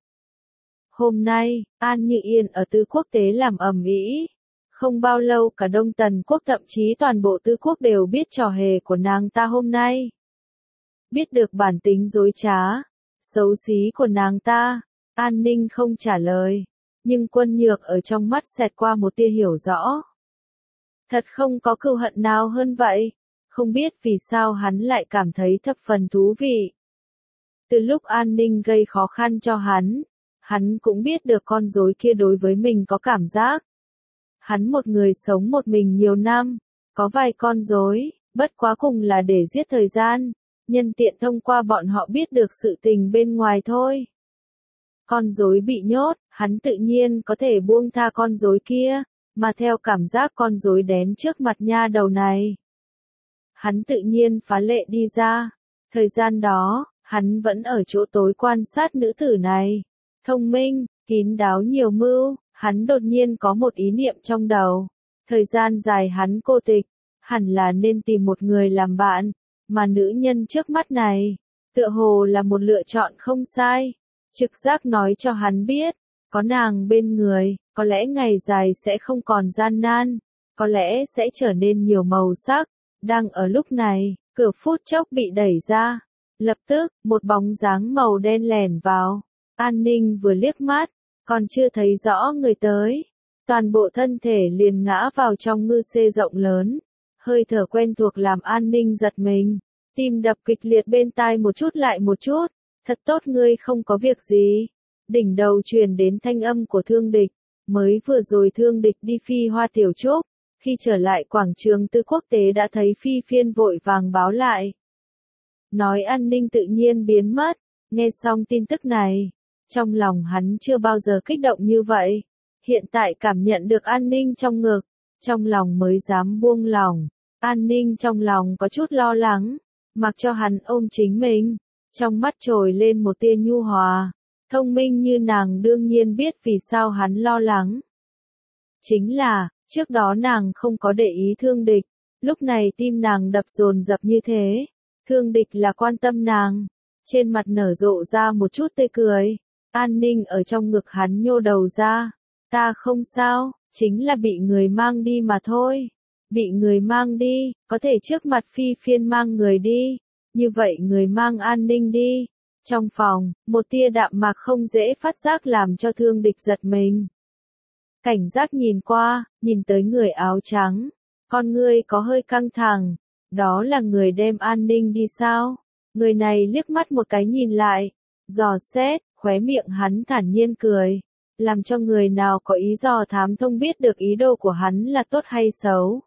Hôm nay, An Như Yên ở Tư Quốc tế làm ầm ĩ. Không bao lâu cả Đông Tần Quốc thậm chí toàn bộ Tư Quốc đều biết trò hề của nàng ta hôm nay. Biết được bản tính dối trá, xấu xí của nàng ta, An Ninh không trả lời, nhưng Quân Nhược ở trong mắt xẹt qua một tia hiểu rõ. Thật không có cừu hận nào hơn vậy, không biết vì sao hắn lại cảm thấy thập phần thú vị. Từ lúc An Ninh gây khó khăn cho hắn cũng biết được con rối kia đối với mình có cảm giác. Hắn một người sống một mình nhiều năm, có vài con rối, bất quá cùng là để giết thời gian, nhân tiện thông qua bọn họ biết được sự tình bên ngoài thôi. Con rối bị nhốt, hắn tự nhiên có thể buông tha con rối kia, mà theo cảm giác con rối đén trước mặt nha đầu này. Hắn tự nhiên phá lệ đi ra. Thời gian đó, hắn vẫn ở chỗ tối quan sát nữ tử này. Thông minh, kín đáo nhiều mưu, hắn đột nhiên có một ý niệm trong đầu. Thời gian dài hắn cô tịch, hẳn là nên tìm một người làm bạn, mà nữ nhân trước mắt này, tựa hồ là một lựa chọn không sai. Trực giác nói cho hắn biết, có nàng bên người, có lẽ ngày dài sẽ không còn gian nan, có lẽ sẽ trở nên nhiều màu sắc. Đang ở lúc này, cửa phút chốc bị đẩy ra. Lập tức, một bóng dáng màu đen lẻn vào. An Ninh vừa liếc mắt, còn chưa thấy rõ người tới. Toàn bộ thân thể liền ngã vào trong ngư xê rộng lớn. Hơi thở quen thuộc làm An Ninh giật mình. Tim đập kịch liệt bên tai một chút lại một chút. Thật tốt ngươi không có việc gì. Đỉnh đầu truyền đến thanh âm của Thương Địch. Mới vừa rồi Thương Địch đi Phi Hoa Tiểu Trúc. Khi trở lại quảng trường Tư Quốc tế đã thấy Phi Phiên vội vàng báo lại. Nói An Ninh tự nhiên biến mất. Nghe xong tin tức này, trong lòng hắn chưa bao giờ kích động như vậy. Hiện tại cảm nhận được An Ninh trong ngực, trong lòng mới dám buông lòng. An Ninh trong lòng có chút lo lắng, mặc cho hắn ôm chính mình, trong mắt trồi lên một tia nhu hòa. Thông minh như nàng đương nhiên biết vì sao hắn lo lắng. Chính là, trước đó nàng không có để ý Thương Địch, lúc này tim nàng đập dồn dập như thế. Thương Địch là quan tâm nàng, trên mặt nở rộ ra một chút tươi cười. An Ninh ở trong ngực hắn nhô đầu ra. Ta không sao, chính là bị người mang đi mà thôi. Bị người mang đi, có thể trước mặt Phi Phiên mang người đi. Như vậy người mang An Ninh đi. Trong phòng, một tia đạm mạc không dễ phát giác làm cho Thương Địch giật mình. Cảnh giác nhìn qua, nhìn tới người áo trắng. Con ngươi có hơi căng thẳng. Đó là người đem An Ninh đi sao? Người này liếc mắt một cái nhìn lại. Dò xét, khóe miệng hắn thản nhiên cười. Làm cho người nào có ý dò thám thông biết được ý đồ của hắn là tốt hay xấu.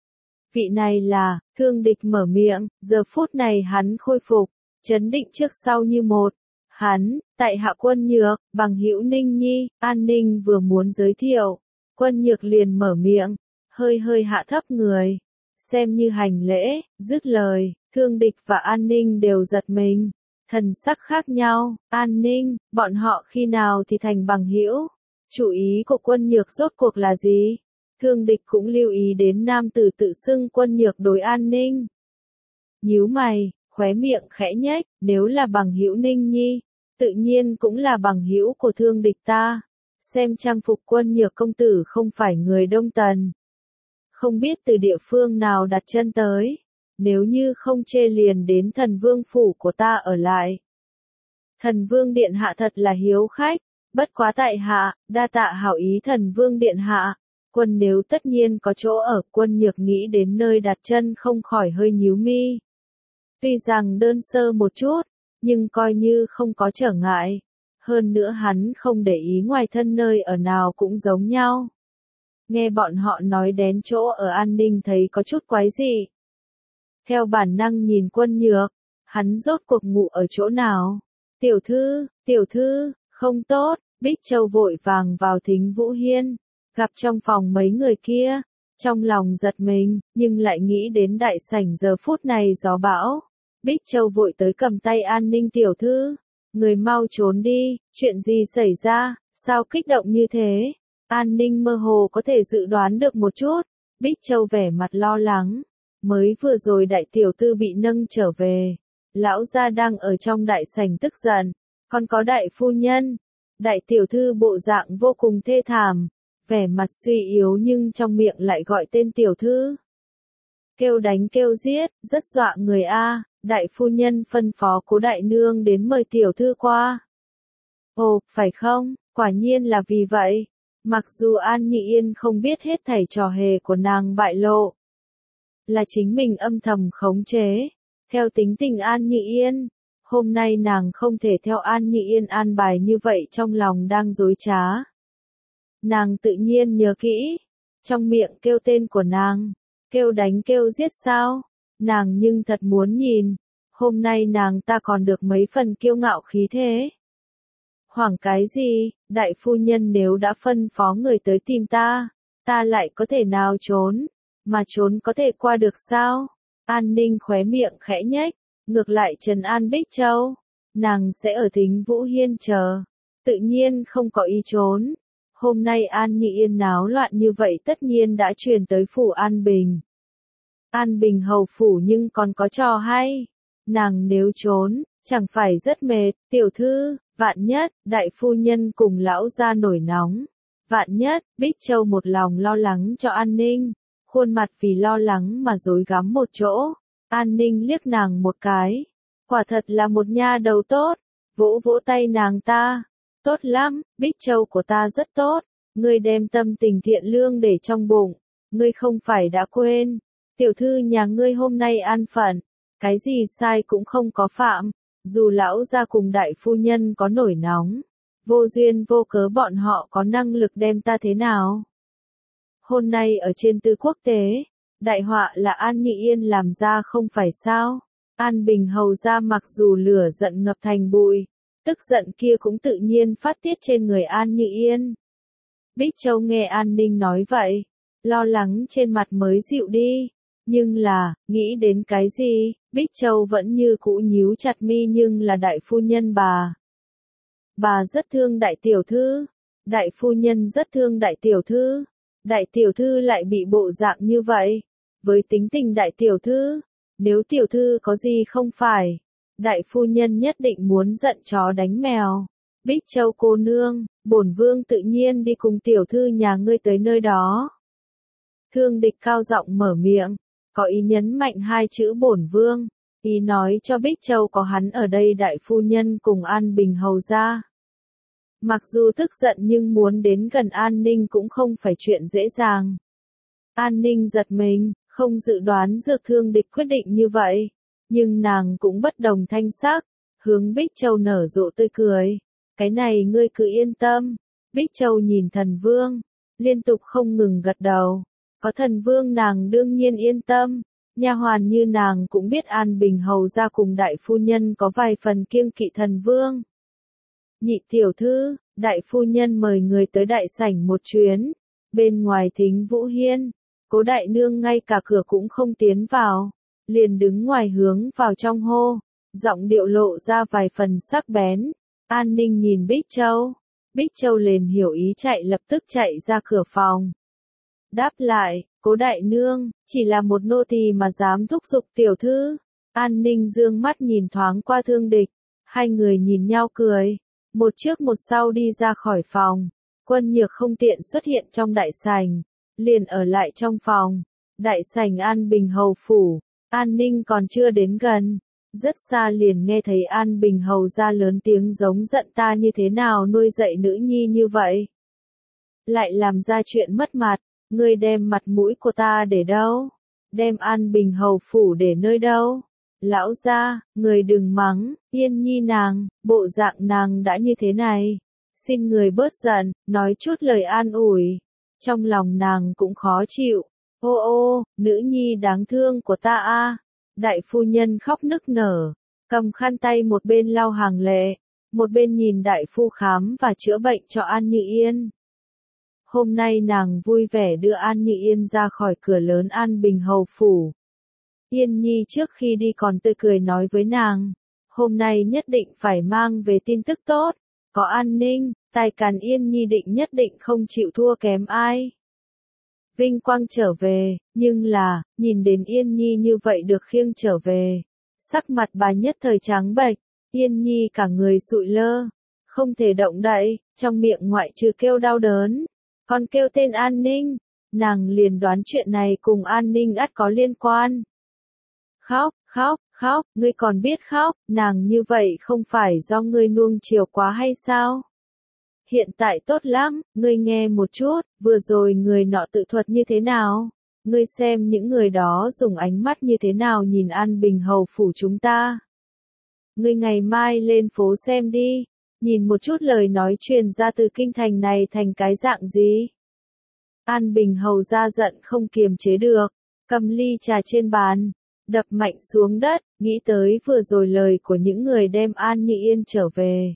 Vị này là, Thương Địch mở miệng, giờ phút này hắn khôi phục, chấn định trước sau như một. Hắn, tại hạ Quân Nhược, bằng hữu Ninh Nhi, An Ninh vừa muốn giới thiệu. Quân Nhược liền mở miệng, hơi hạ thấp người. Xem như hành lễ, dứt lời, Thương Địch và An Ninh đều giật mình. Thần sắc khác nhau, An Ninh, bọn họ khi nào thì thành bằng hữu? Chủ ý của Quân Nhược rốt cuộc là gì? Thương Địch cũng lưu ý đến nam tử tự xưng Quân Nhược đối An Ninh. Nhíu mày, khóe miệng khẽ nhếch, nếu là bằng hữu Ninh Nhi, tự nhiên cũng là bằng hữu của Thương Địch ta. Xem trang phục Quân Nhược công tử không phải người Đông Tần. Không biết từ địa phương nào đặt chân tới. Nếu như không chê liền đến Thần Vương phủ của ta ở lại. Thần Vương điện hạ thật là hiếu khách, bất quá tại hạ, đa tạ hảo ý Thần Vương điện hạ. Quân nếu tất nhiên có chỗ ở, Quân Nhược nghĩ đến nơi đặt chân không khỏi hơi nhíu mi. Tuy rằng đơn sơ một chút, nhưng coi như không có trở ngại. Hơn nữa hắn không để ý ngoài thân nơi ở nào cũng giống nhau. Nghe bọn họ nói đến chỗ ở An Ninh thấy có chút quái dị. theo bản năng nhìn Quân Nhược, hắn rốt cuộc ngủ ở chỗ nào? Tiểu thư, không tốt, Bích Châu vội vàng vào Thính Vũ Hiên, gặp trong phòng mấy người kia, trong lòng giật mình, nhưng lại nghĩ đến đại sảnh giờ phút này gió bão. Bích Châu vội tới cầm tay An Ninh tiểu thư, người mau trốn đi, chuyện gì xảy ra, sao kích động như thế? An Ninh mơ hồ có thể dự đoán được một chút, Bích Châu vẻ mặt lo lắng, mới vừa rồi đại tiểu thư bị nâng trở về, lão gia đang ở trong đại sảnh tức giận, còn có đại phu nhân, đại tiểu thư bộ dạng vô cùng thê thảm, vẻ mặt suy yếu nhưng trong miệng lại gọi tên tiểu thư. Kêu đánh kêu giết, rất dọa người a. Đại phu nhân phân phó Cố đại nương đến mời tiểu thư qua. Ồ, phải không, quả nhiên là vì vậy. Mặc dù An Nhị Yên không biết hết thảy trò hề của nàng bại lộ, là chính mình âm thầm khống chế. Theo tính tình An Nhị Yên, hôm nay nàng không thể theo An Nhị Yên an bài như vậy, trong lòng đang dối trá. Nàng tự nhiên nhớ kỹ, trong miệng kêu tên của nàng, kêu đánh kêu giết sao? Nàng nhưng thật muốn nhìn, hôm nay nàng ta còn được mấy phần kiêu ngạo khí thế. Hoảng cái gì, đại phu nhân nếu đã phân phó người tới tìm ta, ta lại có thể nào trốn, mà trốn có thể qua được sao? An Ninh khóe miệng khẽ nhếch, ngược lại trấn an Bích Châu, nàng sẽ ở Thính Vũ Hiên chờ, tự nhiên không có ý trốn. Hôm nay An Nhị Yên náo loạn như vậy tất nhiên đã truyền tới phủ An Bình. An Bình hầu phủ nhưng còn có trò hay. Nàng nếu trốn, chẳng phải rất mệt, tiểu thư, vạn nhất, đại phu nhân cùng lão gia nổi nóng. Vạn nhất, Bích Châu một lòng lo lắng cho An Ninh, khuôn mặt vì lo lắng mà rối rắm một chỗ. An Ninh liếc nàng một cái. Quả thật là một nha đầu tốt, vỗ vỗ tay nàng ta. Tốt lắm, Bích Châu của ta rất tốt, ngươi đem tâm tình thiện lương để trong bụng, ngươi không phải đã quên. Tiểu thư nhà ngươi hôm nay an phận, cái gì sai cũng không có phạm, dù lão gia cùng đại phu nhân có nổi nóng, vô duyên vô cớ bọn họ có năng lực đem ta thế nào. Hôm nay ở trên tư quốc tế, đại họa là An Nhị Yên làm ra không phải sao? An Bình hầu ra mặc dù lửa giận ngập thành bụi, tức giận kia cũng tự nhiên phát tiết trên người An Nhị Yên. Bích Châu nghe An Ninh nói vậy, lo lắng trên mặt mới dịu đi. Nhưng là, nghĩ đến cái gì, Bích Châu vẫn như cũ nhíu chặt mi, nhưng là đại phu nhân bà. Bà rất thương đại tiểu thư, đại phu nhân rất thương đại tiểu thư lại bị bộ dạng như vậy. Với tính tình đại tiểu thư, nếu tiểu thư có gì không phải, đại phu nhân nhất định muốn giận chó đánh mèo. Bích Châu cô nương, bổn vương tự nhiên đi cùng tiểu thư nhà ngươi tới nơi đó. Thương Địch cao giọng mở miệng, có ý nhấn mạnh hai chữ bổn vương, ý nói cho Bích Châu có hắn ở đây đại phu nhân cùng An Bình hầu ra. Mặc dù tức giận nhưng muốn đến gần An Ninh cũng không phải chuyện dễ dàng. An Ninh giật mình, không dự đoán Dược Thương Địch quyết định như vậy, nhưng nàng cũng bất đồng thanh sắc, hướng Bích Châu nở rộ tươi cười. Cái này ngươi cứ yên tâm. Bích Châu nhìn Thần Vương, liên tục không ngừng gật đầu. Có Thần Vương nàng đương nhiên yên tâm. Nha hoàn như nàng cũng biết An Bình hầu ra cùng đại phu nhân có vài phần kiêng kỵ Thần Vương. Nhị tiểu thư, đại phu nhân mời người tới đại sảnh một chuyến. Bên ngoài Thính Vũ Hiên, Cố đại nương ngay cả cửa cũng không tiến vào, liền đứng ngoài hướng vào trong hô, giọng điệu lộ ra vài phần sắc bén. An Ninh nhìn Bích Châu liền hiểu ý chạy, lập tức chạy ra cửa phòng. Đáp lại, Cố đại nương, chỉ là một nô tỳ mà dám thúc giục tiểu thư. An Ninh dương mắt nhìn thoáng qua Thương Địch, hai người nhìn nhau cười, một trước một sau đi ra khỏi phòng. Quân Nhược không tiện xuất hiện trong đại sảnh, liền ở lại trong phòng. Đại sảnh An Bình hầu phủ, An Ninh còn chưa đến gần, rất xa liền nghe thấy An Bình hầu ra lớn tiếng giống giận, ta như thế nào nuôi dạy nữ nhi như vậy? Lại làm ra chuyện mất mặt, ngươi đem mặt mũi của ta để đâu? Đem An Bình hầu phủ để nơi đâu? Lão gia, người đừng mắng, Yên Nhi nàng, bộ dạng nàng đã như thế này. Xin người bớt giận, nói chút lời an ủi. Trong lòng nàng cũng khó chịu. Ô ô, nữ nhi đáng thương của ta a. Đại phu nhân khóc nức nở, cầm khăn tay một bên lau hàng lệ, một bên nhìn đại phu khám và chữa bệnh cho An Như Yên. Hôm nay nàng vui vẻ đưa An Như Yên ra khỏi cửa lớn An Bình Hầu Phủ. Yên Nhi trước khi đi còn tươi cười nói với nàng, hôm nay nhất định phải mang về tin tức tốt, có an ninh, tài càn Yên Nhi định nhất định không chịu thua kém ai. Vinh quang trở về, nhưng là, nhìn đến Yên Nhi như vậy được khiêng trở về. Sắc mặt bà nhất thời trắng bệch, Yên Nhi cả người sụi lơ, không thể động đậy, trong miệng ngoại trừ kêu đau đớn, còn kêu tên An Ninh, nàng liền đoán chuyện này cùng An Ninh ắt có liên quan. Khóc, khóc, khóc, ngươi còn biết khóc, nàng như vậy không phải do ngươi nuông chiều quá hay sao? Hiện tại tốt lắm, ngươi nghe một chút, vừa rồi người nọ tự thuật như thế nào? Ngươi xem những người đó dùng ánh mắt như thế nào nhìn An Bình Hầu Phủ chúng ta. Ngươi ngày mai lên phố xem đi, nhìn một chút lời nói truyền ra từ kinh thành này thành cái dạng gì. An Bình Hầu ra giận không kiềm chế được, cầm ly trà trên bàn, đập mạnh xuống đất, nghĩ tới vừa rồi lời của những người đem An Như Yên trở về.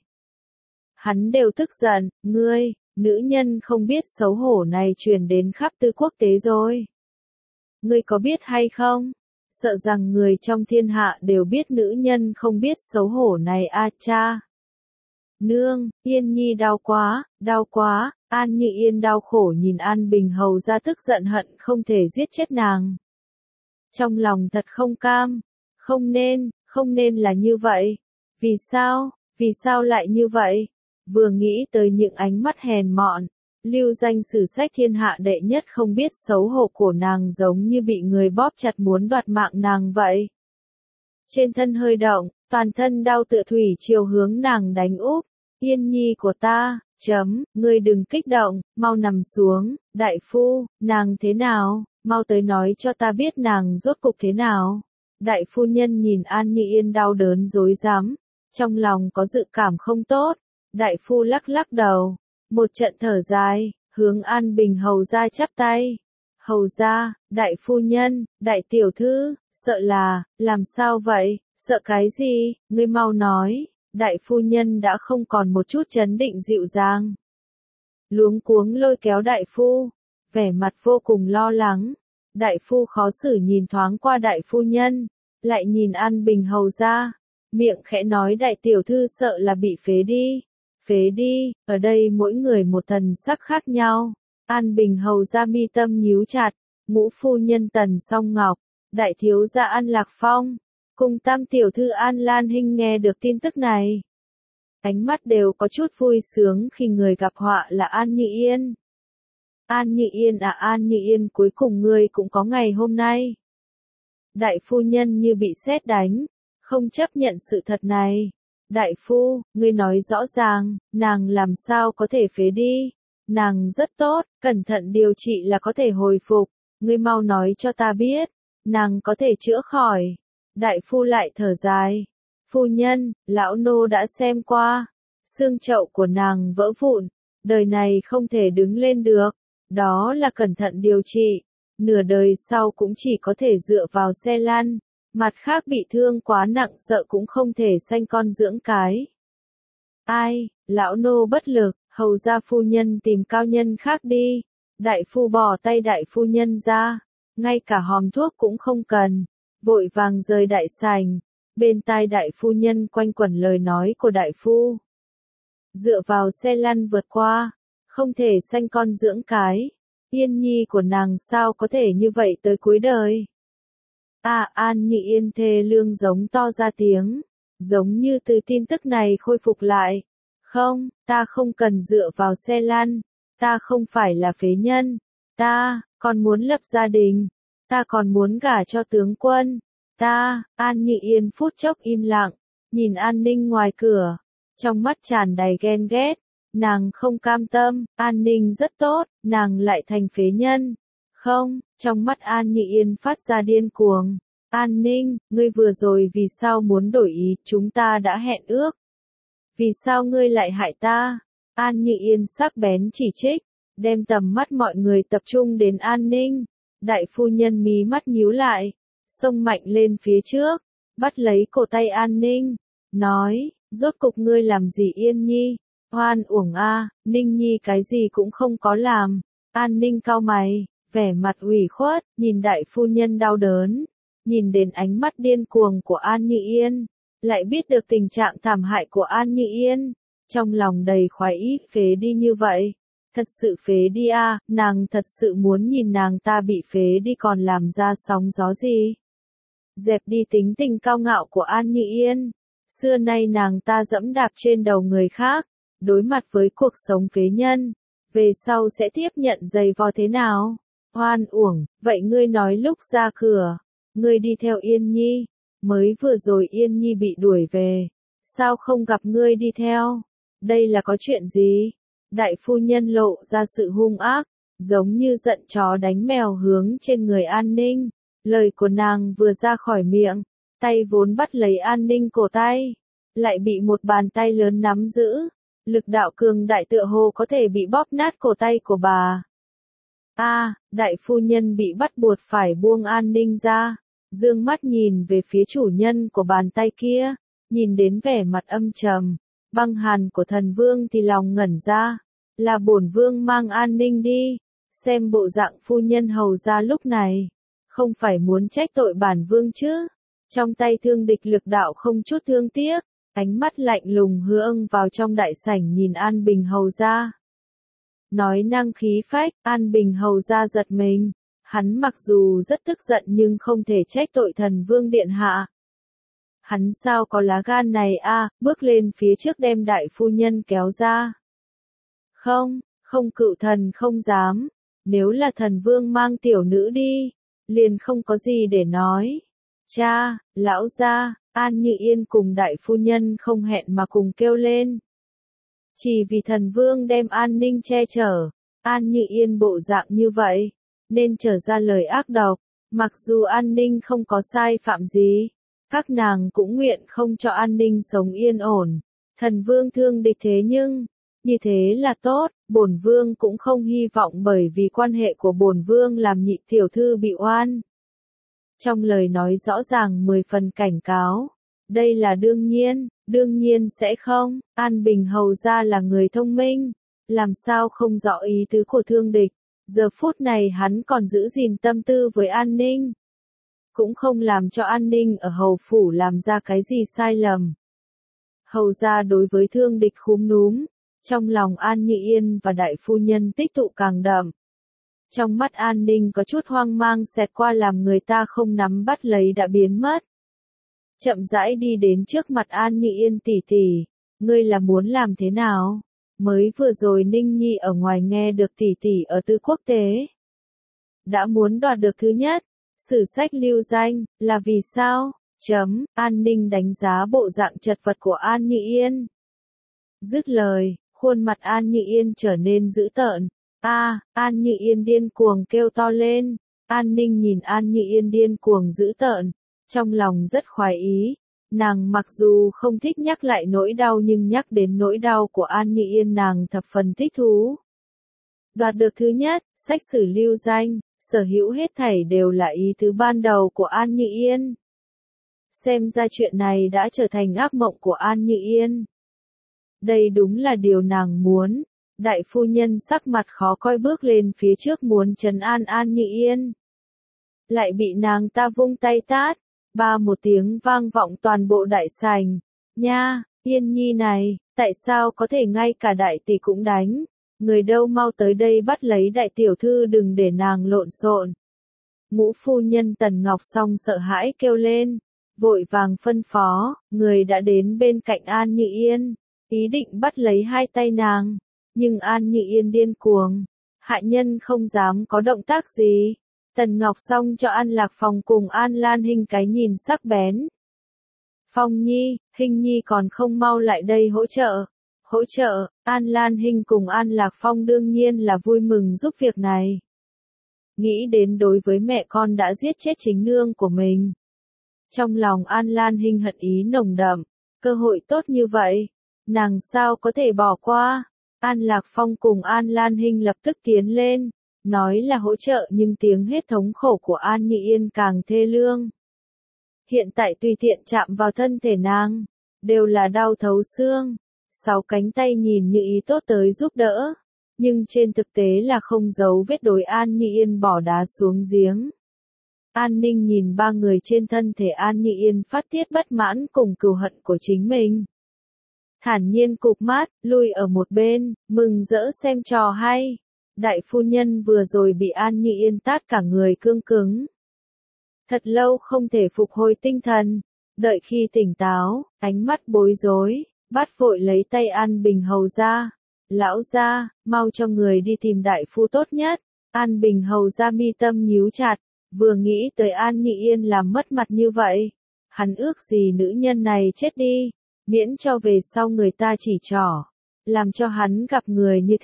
Hắn đều tức giận, ngươi, nữ nhân không biết xấu hổ này truyền đến khắp tư quốc tế rồi. Ngươi có biết hay không? Sợ rằng người trong thiên hạ đều biết nữ nhân không biết xấu hổ này a cha. Nương, Yên Nhi đau quá, An Như Yên đau khổ nhìn An Bình Hầu ra tức giận hận không thể giết chết nàng. Trong lòng thật không cam, không nên là như vậy. Vì sao lại như vậy? Vừa nghĩ tới những ánh mắt hèn mọn, lưu danh sử sách thiên hạ đệ nhất không biết xấu hổ của nàng giống như bị người bóp chặt muốn đoạt mạng nàng vậy. Trên thân hơi động, toàn thân đau tựa thủy chiều hướng nàng đánh úp. Yên Nhi của ta, ngươi đừng kích động, mau nằm xuống, đại phu, nàng thế nào, mau tới nói cho ta biết nàng rốt cục thế nào. Đại phu nhân nhìn An Như Yên đau đớn rối rắm, trong lòng có dự cảm không tốt. Đại phu lắc lắc đầu, một trận thở dài, hướng An Bình Hầu ra chắp tay. Hầu ra, đại phu nhân, đại tiểu thư, sợ là, làm sao vậy, sợ cái gì, ngươi mau nói. Đại phu nhân đã không còn một chút trấn định dịu dàng. Luống cuống lôi kéo đại phu, vẻ mặt vô cùng lo lắng. Đại phu khó xử nhìn thoáng qua đại phu nhân, lại nhìn An Bình Hầu ra, miệng khẽ nói đại tiểu thư sợ là bị phế đi. Phế đi, ở đây mỗi người một thần sắc khác nhau. An Bình Hầu ra mi tâm nhíu chặt, ngũ phu nhân Tần Song Ngọc, đại thiếu gia An Lạc Phong, cùng tam tiểu thư An Lan Hinh nghe được tin tức này. Ánh mắt đều có chút vui sướng khi người gặp họa là An Như Yên. An Như Yên à, An Như Yên, cuối cùng ngươi cũng có ngày hôm nay. Đại phu nhân như bị sét đánh, không chấp nhận sự thật này. Đại phu, ngươi nói rõ ràng, nàng làm sao có thể phế đi? Nàng rất tốt, cẩn thận điều trị là có thể hồi phục, ngươi mau nói cho ta biết, nàng có thể chữa khỏi. Đại phu lại thở dài, phu nhân, lão nô đã xem qua, xương chậu của nàng vỡ vụn, đời này không thể đứng lên được, đó là cẩn thận điều trị, nửa đời sau cũng chỉ có thể dựa vào xe lăn. Mặt khác bị thương quá nặng sợ cũng không thể sanh con dưỡng cái. Ai, lão nô bất lực, hầu ra phu nhân tìm cao nhân khác đi. Đại phu bỏ tay đại phu nhân ra, ngay cả hòm thuốc cũng không cần, vội vàng rời đại sảnh. Bên tai đại phu nhân quanh quẩn lời nói của đại phu. Dựa vào xe lăn vượt qua, không thể sanh con dưỡng cái. Yên Nhi của nàng sao có thể như vậy tới cuối đời. An Như Yên thê lương giống to ra tiếng, giống như từ tin tức này khôi phục lại. Không, ta không cần dựa vào xe lăn, ta không phải là phế nhân, ta còn muốn lập gia đình, ta còn muốn gả cho tướng quân. An Như Yên phút chốc im lặng, nhìn An Ninh ngoài cửa, trong mắt tràn đầy ghen ghét, nàng không cam tâm, An Ninh rất tốt, nàng lại thành phế nhân. Không, trong mắt An Như Yên phát ra điên cuồng. An Ninh, ngươi vừa rồi vì sao muốn đổi ý, chúng ta đã hẹn ước. Vì sao ngươi lại hại ta? An Như Yên sắc bén chỉ trích, đem tầm mắt mọi người tập trung đến An Ninh. Đại phu nhân mí mắt nhíu lại, xông mạnh lên phía trước, bắt lấy cổ tay An Ninh, nói, rốt cục ngươi làm gì Yên Nhi, oan uổng a, Ninh Nhi cái gì cũng không có làm, An Ninh cau mày, vẻ mặt ủy khuất, nhìn đại phu nhân đau đớn, nhìn đến ánh mắt điên cuồng của An Như Yên, lại biết được tình trạng thảm hại của An Như Yên, trong lòng đầy khoái ý, phế đi như vậy. Thật sự phế đi a, nàng thật sự muốn nhìn nàng ta bị phế đi còn làm ra sóng gió gì. Dẹp đi tính tình cao ngạo của An Như Yên. Xưa nay nàng ta dẫm đạp trên đầu người khác, đối mặt với cuộc sống phế nhân. Về sau sẽ tiếp nhận giày vò thế nào? Oan uổng, vậy ngươi nói lúc ra cửa, ngươi đi theo Yên Nhi. Mới vừa rồi Yên Nhi bị đuổi về. Sao không gặp ngươi đi theo? Đây là có chuyện gì? Đại phu nhân lộ ra sự hung ác, giống như giận chó đánh mèo hướng trên người An Ninh. Lời của nàng vừa ra khỏi miệng, tay vốn bắt lấy An Ninh cổ tay, lại bị một bàn tay lớn nắm giữ. Lực đạo cường đại tựa hồ có thể bị bóp nát cổ tay của bà. Đại phu nhân bị bắt buộc phải buông An Ninh ra, dương mắt nhìn về phía chủ nhân của bàn tay kia, nhìn đến vẻ mặt âm trầm, băng hàn của thần vương thì lòng ngẩn ra, là bổn vương mang An Ninh đi, xem bộ dạng phu nhân hầu ra lúc này, không phải muốn trách tội bản vương chứ, trong tay thương địch lực đạo không chút thương tiếc, ánh mắt lạnh lùng hướng vào trong đại sảnh nhìn An Bình hầu ra. Nói năng khí phách, An Bình hầu ra giật mình, hắn mặc dù rất tức giận nhưng không thể trách tội thần vương điện hạ. Hắn sao có lá gan này bước lên phía trước đem đại phu nhân kéo ra. Không cựu thần không dám, nếu là thần vương mang tiểu nữ đi, liền không có gì để nói. Cha, lão gia, An Như Yên cùng đại phu nhân không hẹn mà cùng kêu lên. Chỉ vì thần vương đem An Ninh che chở, An Như Yên bộ dạng như vậy, nên trở ra lời ác độc, mặc dù An Ninh không có sai phạm gì, các nàng cũng nguyện không cho An Ninh sống yên ổn. Thần vương thương địch thế nhưng, như thế là tốt, bổn vương cũng không hy vọng bởi vì quan hệ của bổn vương làm nhị tiểu thư bị oan. Trong lời nói rõ ràng 10 phần cảnh cáo, đây là đương nhiên sẽ không, An Bình hầu ra là người thông minh, làm sao không rõ ý tứ của thương địch, giờ phút này hắn còn giữ gìn tâm tư với An Ninh. Cũng không làm cho An Ninh ở hầu phủ làm ra cái gì sai lầm. Hầu ra đối với thương địch khúm núm, trong lòng An Như Yên và đại phu nhân tích tụ càng đậm. Trong mắt An Ninh có chút hoang mang xẹt qua làm người ta không nắm bắt lấy đã biến mất. Chậm rãi đi đến trước mặt An Như Yên tỷ tỷ, ngươi là muốn làm thế nào? Mới vừa rồi Ninh Nhi ở ngoài nghe được tỷ tỷ ở Tư Quốc tế. Đã muốn đoạt được thứ nhất, sử sách lưu danh, là vì sao? An Ninh đánh giá bộ dạng chật vật của An Như Yên. Dứt lời, khuôn mặt An Như Yên trở nên dữ tợn. An Như Yên điên cuồng kêu to lên. An Ninh nhìn An Như Yên điên cuồng dữ tợn, trong lòng rất khoái ý. Nàng mặc dù không thích nhắc lại nỗi đau nhưng nhắc đến nỗi đau của An Như Yên nàng thập phần thích thú. Đoạt được thứ nhất, sách sử lưu danh, sở hữu hết thảy đều là ý tứ ban đầu của An Như Yên. Xem ra chuyện này đã trở thành ác mộng của An Như Yên. Đây đúng là điều nàng muốn. Đại phu nhân sắc mặt khó coi bước lên phía trước muốn trấn an An Như Yên. Lại bị nàng ta vung tay tát. Ba một tiếng vang vọng toàn bộ đại sảnh. Nha, Yên Nhi này, tại sao có thể ngay cả đại tỷ cũng đánh? Người đâu mau tới đây bắt lấy đại tiểu thư đừng để nàng lộn xộn. Ngũ phu nhân Tần Ngọc Song sợ hãi kêu lên, vội vàng phân phó, người đã đến bên cạnh An Như Yên, ý định bắt lấy hai tay nàng, nhưng An Như Yên điên cuồng, hạ nhân không dám có động tác gì. Tần Ngọc Song cho An Lạc Phong cùng An Lan Hinh cái nhìn sắc bén. Phong Nhi, Hinh Nhi còn không mau lại đây hỗ trợ. Hỗ trợ, An Lan Hinh cùng An Lạc Phong đương nhiên là vui mừng giúp việc này. Nghĩ đến đối với mẹ con đã giết chết chính nương của mình. Trong lòng An Lan Hinh hận ý nồng đậm, cơ hội tốt như vậy, nàng sao có thể bỏ qua. An Lạc Phong cùng An Lan Hinh lập tức tiến lên, nói là hỗ trợ nhưng tiếng hét thống khổ của An Như Yên càng thê lương. hiện tại tùy tiện chạm vào thân thể nàng, đều là đau thấu xương. Sáu cánh tay nhìn như ý tốt tới giúp đỡ, nhưng trên thực tế là không giấu vết đối An Như Yên bỏ đá xuống giếng. An Ninh nhìn ba người trên thân thể An Như Yên phát tiết bất mãn cùng cừu hận của chính mình. Thản nhiên cụp mắt, lui ở một bên, mừng rỡ xem trò hay. Đại phu nhân vừa rồi bị An Như Yên tát cả người cương cứng. Thật lâu không thể phục hồi tinh thần, đợi khi tỉnh táo, ánh mắt bối rối, bắt vội lấy tay An Bình Hầu ra. Lão gia, mau cho người đi tìm đại phu tốt nhất. An Bình Hầu ra mi tâm nhíu chặt, vừa nghĩ tới An Như Yên làm mất mặt như vậy. Hắn ước gì nữ nhân này chết đi, miễn cho về sau người ta chỉ trỏ, làm cho hắn gặp người như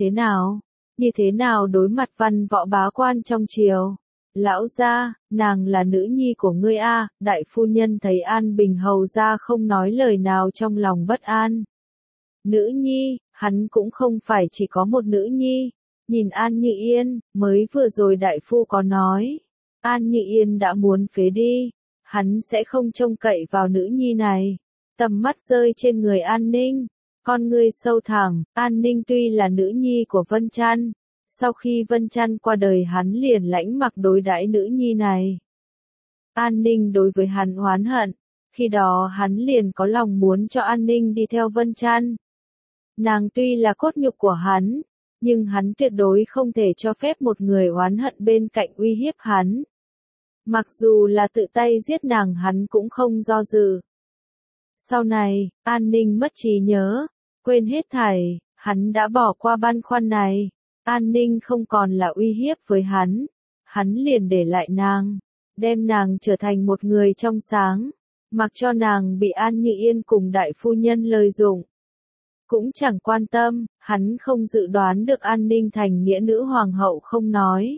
thế nào đối mặt văn võ bá quan trong triều. Lão gia, nàng là nữ nhi của ngươi a. Đại phu nhân thấy An Bình Hầu ra không nói lời nào trong lòng bất an. Nữ nhi, hắn cũng không phải chỉ có một nữ nhi. Nhìn An Như Yên, mới vừa rồi đại phu có nói, An Như Yên đã muốn phế đi, hắn sẽ không trông cậy vào nữ nhi này. Tầm mắt rơi trên người An Ninh, con ngươi sâu thẳm. An Ninh tuy là nữ nhi của Vân Trăn, sau khi Vân Trăn qua đời hắn liền lãnh mặc đối đãi nữ nhi này. An Ninh đối với hắn oán hận, khi đó hắn liền có lòng muốn cho An Ninh đi theo Vân Trăn. Nàng tuy là cốt nhục của hắn, nhưng hắn tuyệt đối không thể cho phép một người oán hận bên cạnh uy hiếp hắn. Mặc dù là tự tay giết nàng hắn cũng không do dự. Sau này, An Ninh mất trí nhớ, quên hết thảy, hắn đã bỏ qua băn khoăn này. An Ninh không còn là uy hiếp với hắn liền để lại nàng, đem nàng trở thành một người trong sáng, mặc cho nàng bị An Như Yên cùng đại phu nhân lợi dụng. Cũng chẳng quan tâm, hắn không dự đoán được An Ninh thành nghĩa nữ hoàng hậu không nói.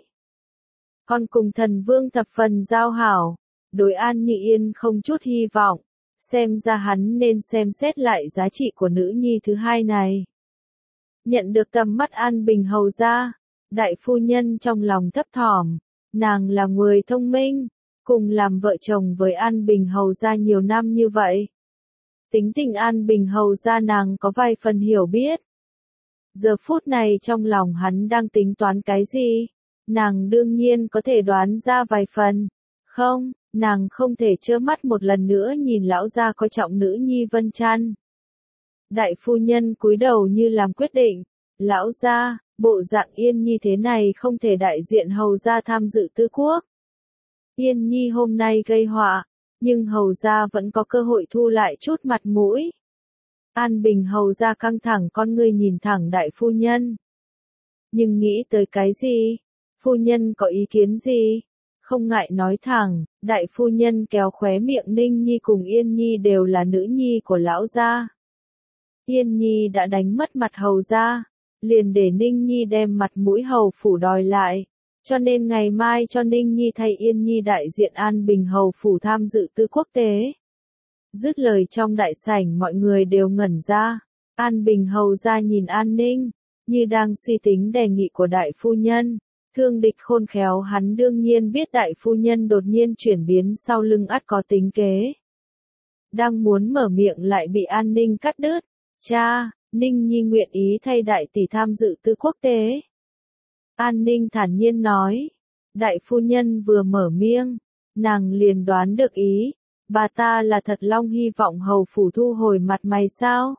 Còn cùng thần vương thập phần giao hảo, đối An Như Yên không chút hy vọng, xem ra hắn nên xem xét lại giá trị của nữ nhi thứ hai này. Nhận được tầm mắt An Bình Hầu ra, đại phu nhân trong lòng thấp thỏm, nàng là người thông minh, cùng làm vợ chồng với An Bình Hầu ra nhiều năm như vậy. Tính tình An Bình Hầu ra nàng có vài phần hiểu biết. Giờ phút này trong lòng hắn đang tính toán cái gì, nàng đương nhiên có thể đoán ra vài phần. Không, nàng không thể trơ mắt một lần nữa nhìn lão gia coi trọng nữ nhi Vân Trăn. Đại phu nhân cúi đầu như làm quyết định, lão gia, bộ dạng Yên Nhi thế này không thể đại diện hầu gia tham dự tư quốc. Yên Nhi hôm nay gây họa, nhưng hầu gia vẫn có cơ hội thu lại chút mặt mũi. An Bình Hầu gia căng thẳng con ngươi nhìn thẳng đại phu nhân. Nhưng nghĩ tới cái gì? Phu nhân có ý kiến gì? Không ngại nói thẳng, đại phu nhân kéo khóe miệng Ninh Nhi cùng Yên Nhi đều là nữ nhi của lão gia. Yên Nhi đã đánh mất mặt hầu gia, liền để Ninh Nhi đem mặt mũi hầu phủ đòi lại, cho nên ngày mai cho Ninh Nhi thay Yên Nhi đại diện An Bình Hầu phủ tham dự tư quốc tế. Dứt lời trong đại sảnh mọi người đều ngẩn ra, An Bình Hầu gia nhìn An Ninh, như đang suy tính đề nghị của đại phu nhân. Thương địch khôn khéo hắn đương nhiên biết đại phu nhân đột nhiên chuyển biến sau lưng ắt có tính kế. Đang muốn mở miệng lại bị An Ninh cắt đứt. Cha, Ninh Nhi nguyện ý thay đại tỷ tham dự tư quốc tế. An Ninh thản nhiên nói. Đại phu nhân vừa mở miệng, nàng liền đoán được ý. Bà ta là thật lòng hy vọng hầu phủ thu hồi mặt mày sao?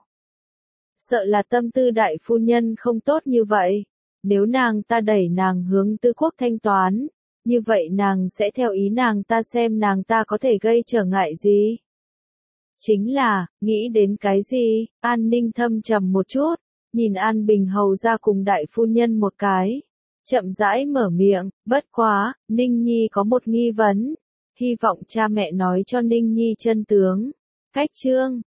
Sợ là tâm tư đại phu nhân không tốt như vậy. Nếu nàng ta đẩy nàng hướng tư quốc thanh toán, như vậy nàng sẽ theo ý nàng ta xem nàng ta có thể gây trở ngại gì. Chính là, nghĩ đến cái gì, An Ninh thâm trầm một chút, nhìn An Bình Hầu ra cùng đại phu nhân một cái. Chậm rãi mở miệng, bất quá, Ninh Nhi có một nghi vấn. Hy vọng cha mẹ nói cho Ninh Nhi chân tướng. Cách chương